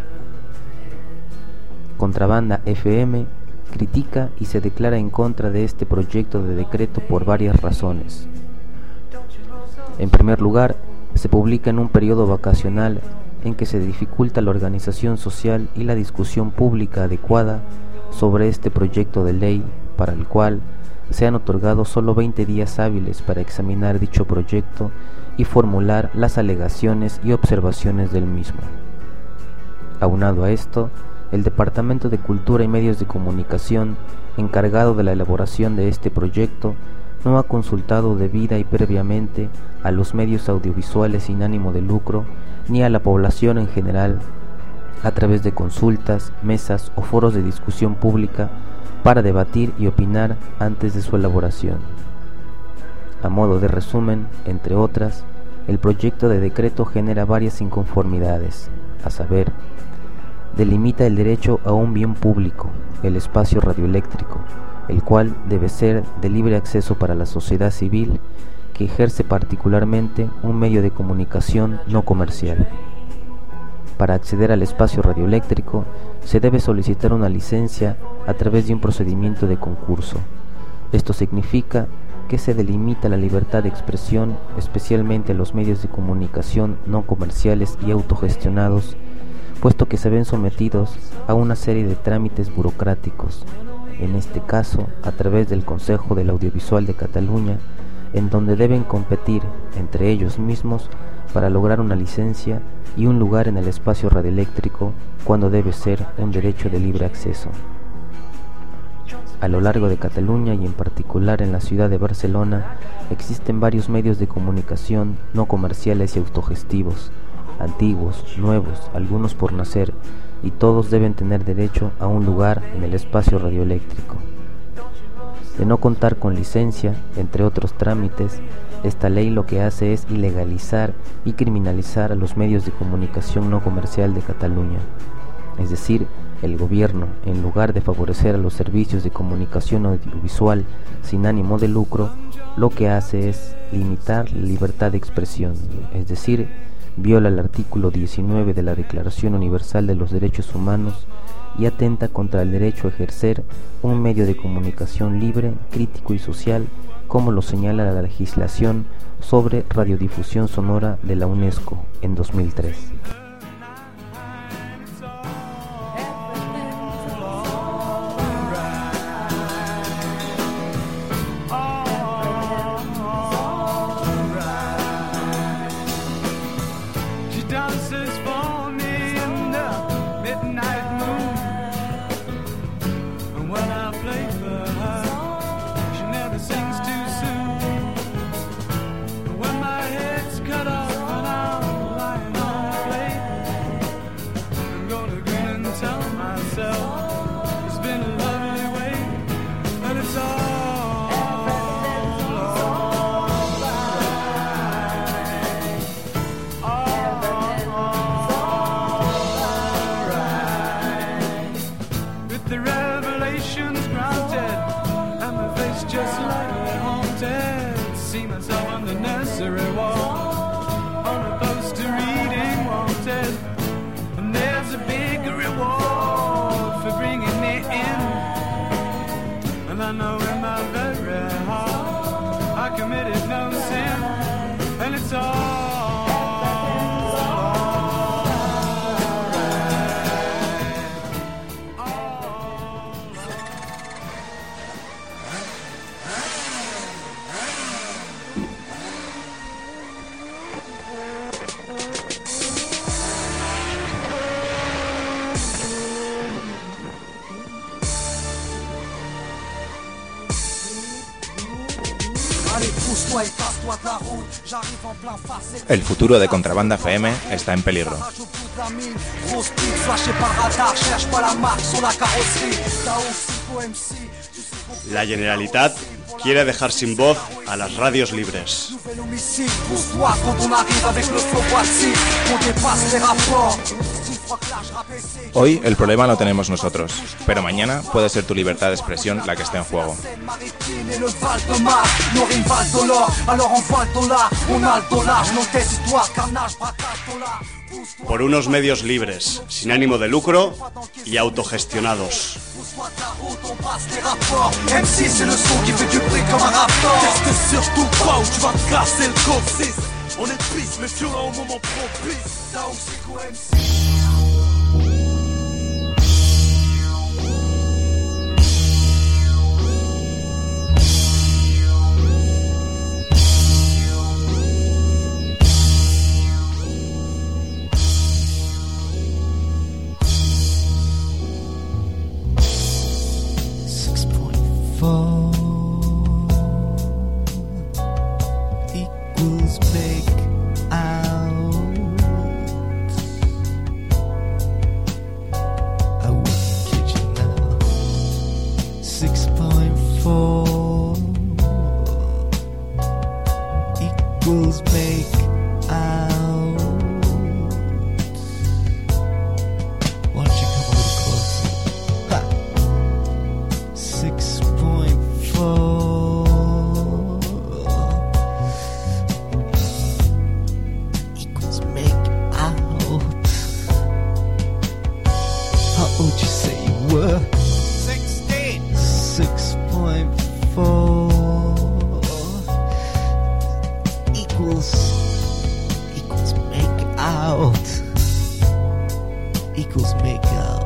Contrabanda F M critica y se declara en contra de este proyecto de decreto por varias razones. En primer lugar, se publica en un periodo vacacional en que se dificulta la organización social y la discusión pública adecuada sobre este proyecto de ley, para el cual se han otorgado solo veinte días hábiles para examinar dicho proyecto y formular las alegaciones y observaciones del mismo. Aunado a esto, el Departamento de Cultura y Medios de Comunicación, encargado de la elaboración de este proyecto, no ha consultado debida y previamente a los medios audiovisuales sin ánimo de lucro ni a la población en general a través de consultas, mesas o foros de discusión pública para debatir y opinar antes de su elaboración. A modo de resumen, entre otras, el proyecto de decreto genera varias inconformidades, a saber, delimita el derecho a un bien público, el espacio radioeléctrico, el cual debe ser de libre acceso para la sociedad civil que ejerce particularmente un medio de comunicación no comercial. Para acceder al espacio radioeléctrico se debe solicitar una licencia a través de un procedimiento de concurso. Esto significa que se delimita la libertad de expresión, especialmente a los medios de comunicación no comerciales y autogestionados, puesto que se ven sometidos a una serie de trámites burocráticos, en este caso a través del Consejo del Audiovisual de Cataluña, en donde deben competir entre ellos mismos para lograr una licencia y un lugar en el espacio radioeléctrico cuando debe ser un derecho de libre acceso. A lo largo de Cataluña y en particular en la ciudad de Barcelona existen varios medios de comunicación no comerciales y autogestivos, antiguos, nuevos, algunos por nacer, y todos deben tener derecho a un lugar en el espacio radioeléctrico. De no contar con licencia, entre otros trámites, esta ley lo que hace es ilegalizar y criminalizar a los medios de comunicación no comercial de Cataluña. Es decir, el gobierno, en lugar de favorecer a los servicios de comunicación audiovisual sin ánimo de lucro, lo que hace es limitar la libertad de expresión, es decir, viola el artículo diecinueve de la Declaración Universal de los Derechos Humanos y atenta contra el derecho a ejercer un medio de comunicación libre, crítico y social, como lo señala la legislación sobre radiodifusión sonora de la UNESCO en dos mil tres. Cut off and I'm lying on a plate. I committed no sin, and it's all. El futuro de Contrabanda F M está en peligro. La Generalitat quiere dejar sin voz a las radios libres. Hoy el problema lo tenemos nosotros, pero mañana puede ser tu libertad de expresión la que esté en juego. Por unos medios libres, sin ánimo de lucro y autogestionados. M C c'est le son qui fait du bruit comme un raptor. Teste surtout pas ou tu vas te casser le coccyx. On est triste mais violent au moment propice. Là où c'est quoi M C? Four equals make out. I wouldn't kid you now. Six point four equals make out. Why don't you come a little closer? Ha! Six point four equals make out. How old you say you were? Sixteen. Six point four equals equals make out. Equals make out.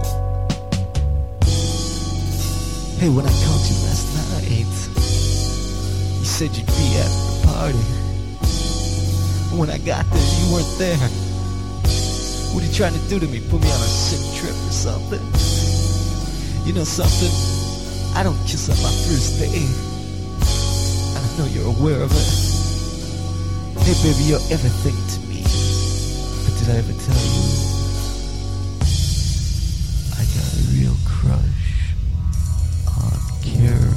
Hey, when I called you last night, you said you'd be at the party. When I got there, you weren't there. What are you trying to do to me? Put me on a sick trip or something? You know something? I don't kiss on my first day. And I know you're aware of it. Hey baby, you're everything to me. But did I ever tell you? I got a real crush on Karen.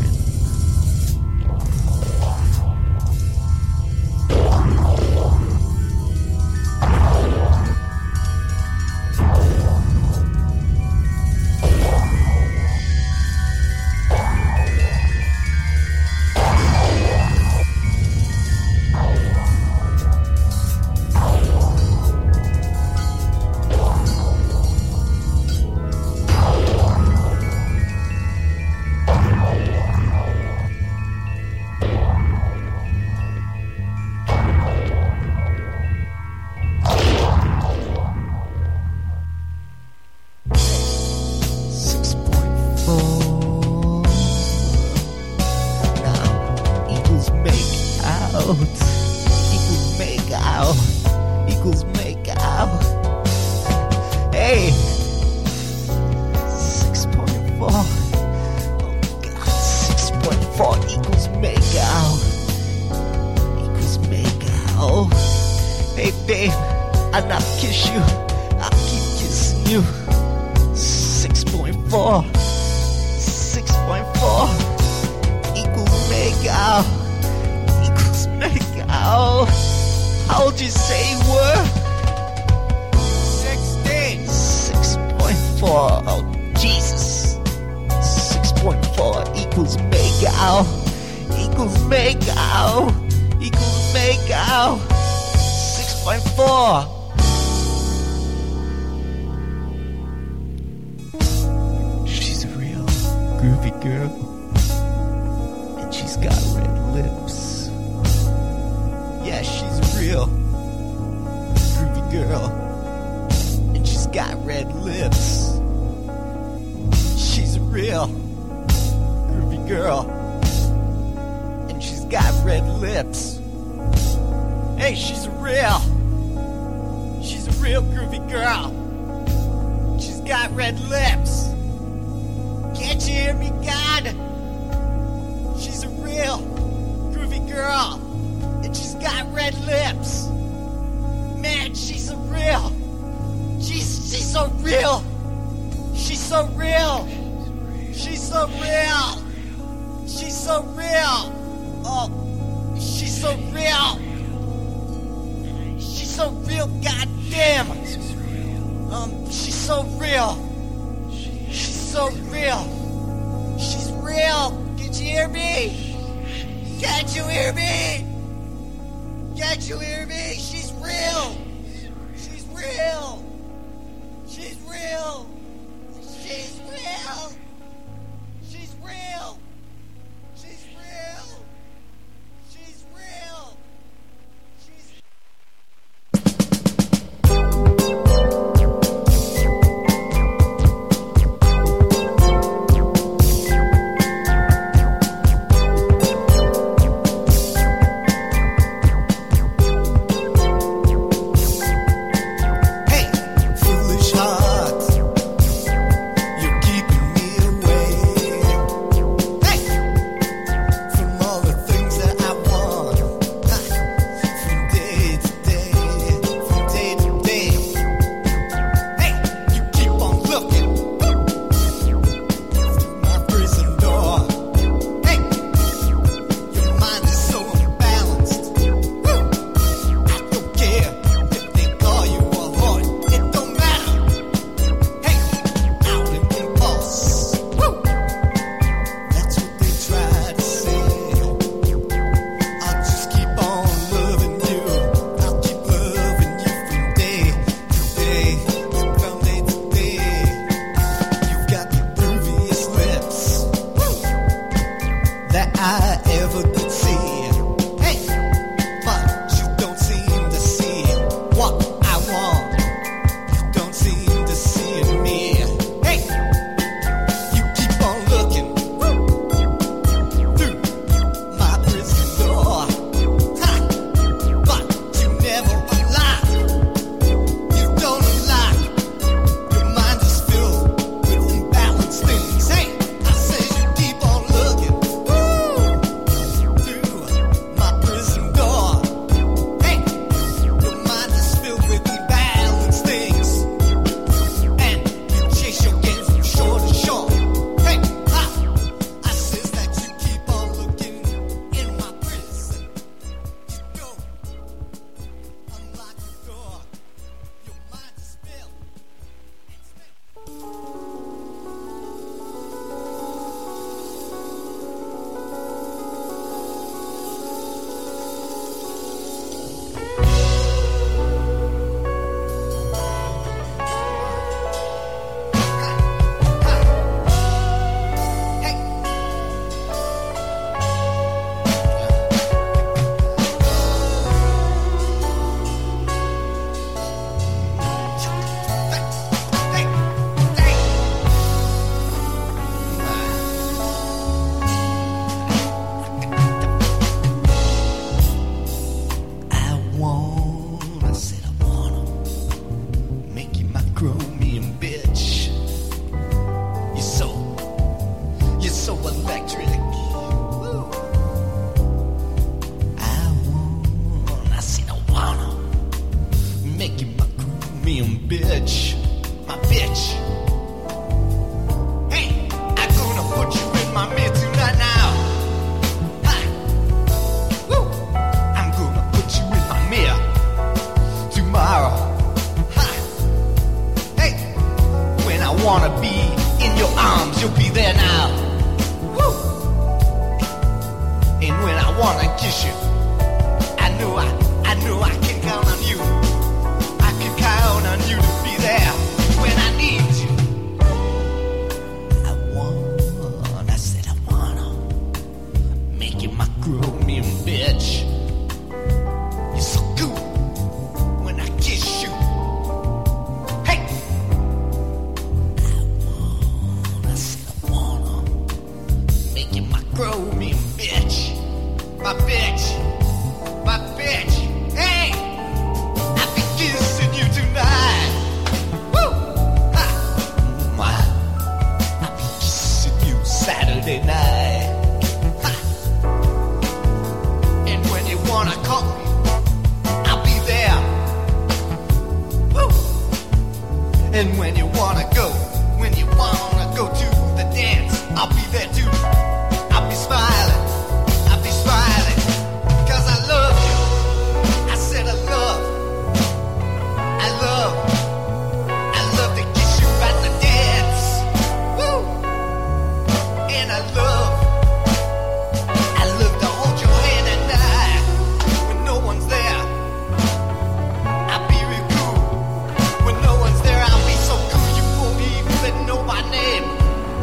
Equals make out. Equals make out. Hey, six point four. Oh God, six point four equals make out. Equals make out. Hey babe, I'll not kiss you. I'll keep kissing you. Six point four. Six point four equals make out. Make out. How old you say you were? Sixteen. Six point four. Oh Jesus. Six point four equals make out. Equals make out. Equals make out. Six point four. She's a real groovy girl, and she's got red lips. girl, and she's got red lips. She's a real groovy girl, and she's got red lips. Hey, she's a real, she's a real groovy girl. She's got red lips. Can't you hear me, God? She's a real groovy girl, and she's got red lips. Man, she's a real. She's she's so real. She's so real. She's so real. She's so real. Oh, she's so real. She's so real. Goddamn. Um, she's so real. She's so real. She's real. Can't you hear me? Can't you hear me? Can't you hear me? She's real. She's real. She's real. She's real. She's real. She's real. She's real. She's foolish heart, you're keeping me away. Hey, from all the things that I want, ha, from day to day, from day to day. Hey, you keep on looking through my prison door. Hey, your mind is so unbalanced. Woo. I don't care if they call you a whore. It don't matter. Hey, out in impulse. Woo. That's what they try to say. I'll just keep on loving you. I'll keep loving you from day to day, from day to day. You've got the grooviest lips, woo, that I ever did see. Hey, but you don't seem to see what I want. You don't seem to see in me. Hey, you keep on looking through my prison door. Ha, but you never unlock. You don't unlock. Your mind is filled with imbalanced things. Hey, I say you keep on looking through my prison door. Hey, your mind is filled with imbalanced things, and you chase your games from shore to shore. Hey, ha, I says that you keep on looking in my prison. You don't unlock the door. Your mind is filled. I want, I said I wanna make you my chromium bitch. You're so, you're so electric. Woo. I want, I said I wanna make you my chromium bitch, my bitch. Hey, I'm gonna put you in my mirror tonight now. Hi. Woo. I'm gonna put you in my mirror tomorrow. Ha. Hey, when I wanna be in your arms, you'll be there now. Woo. And when I wanna kiss you, I know I, I know I can count on you. I can count on you to be there when I need you. I want, I said I wanna make you my chromium bitch. You're so good when I kiss you. wanna call me, I'll be there. Woo. And when you wanna go, when you wanna go to the dance, I'll be there too. I'll be smiling, I'll be smiling, 'cause I love you. I said I love, I love, I love to kiss you at the dance. Woo. And I love, I love to hold your hand at night when no one's there. I'll be real cool when no one's there. I'll be so cool you won't even know my name.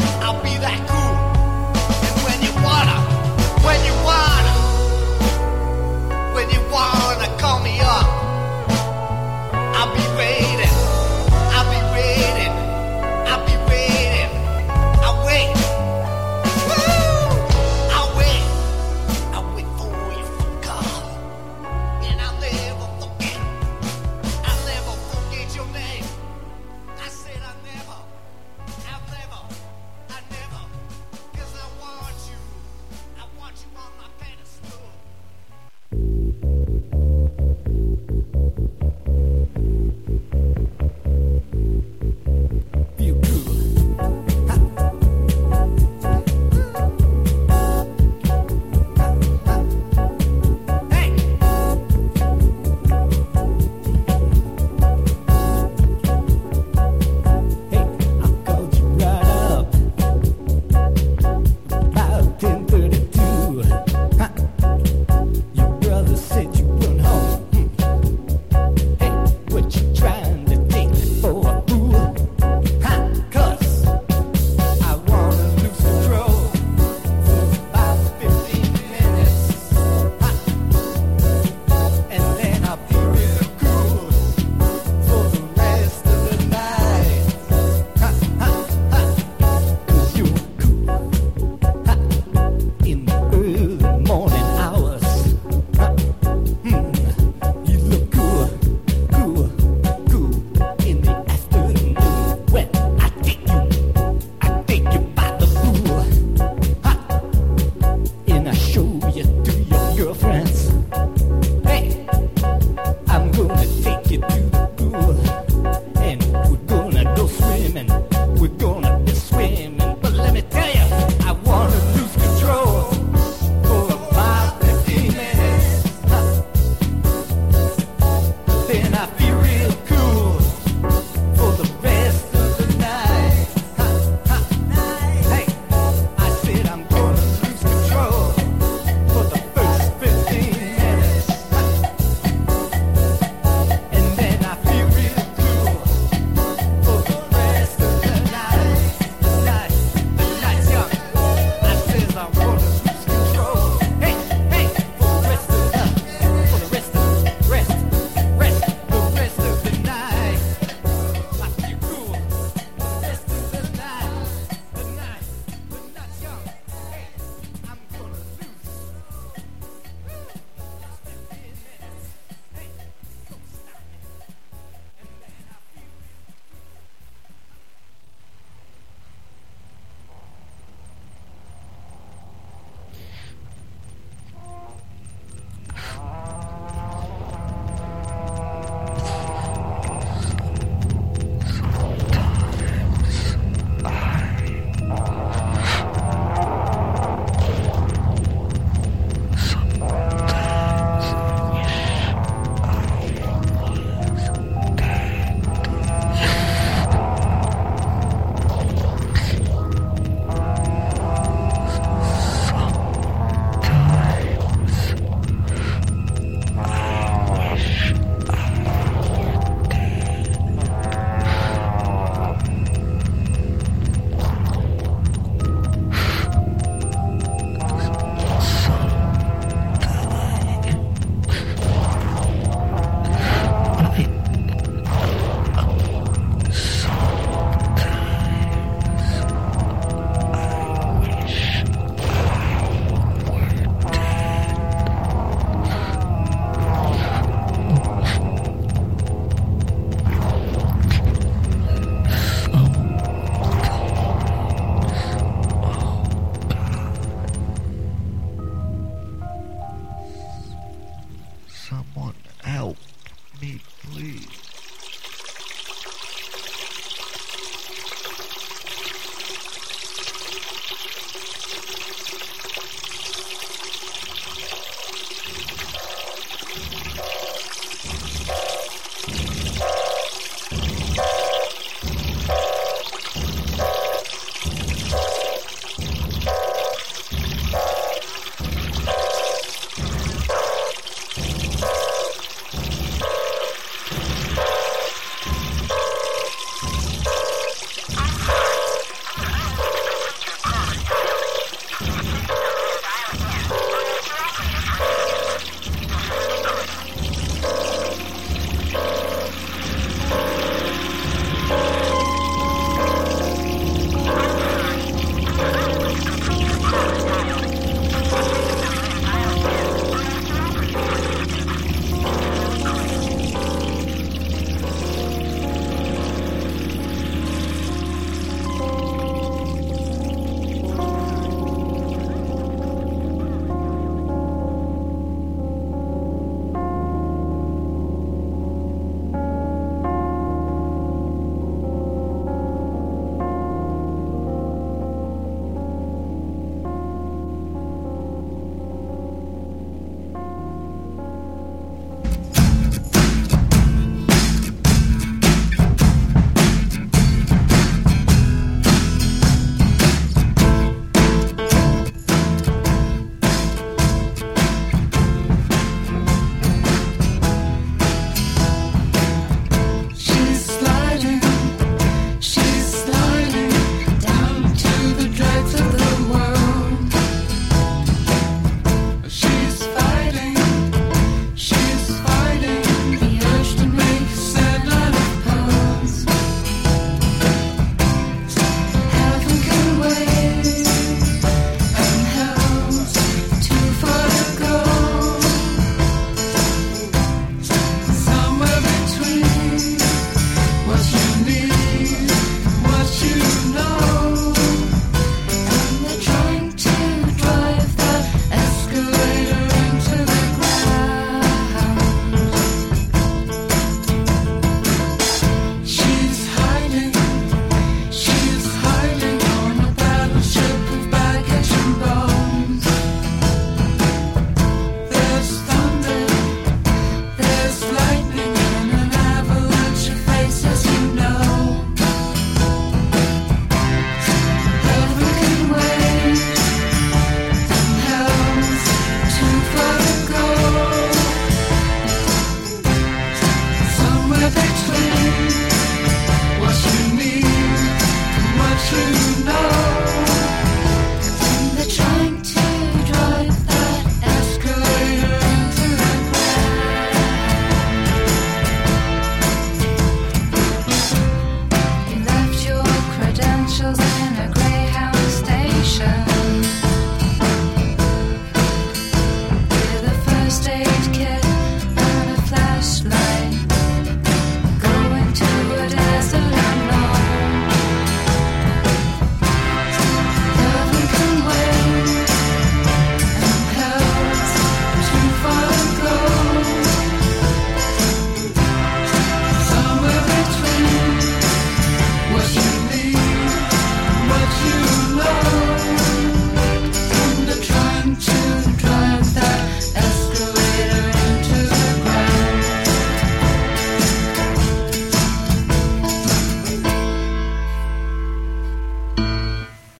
someone help.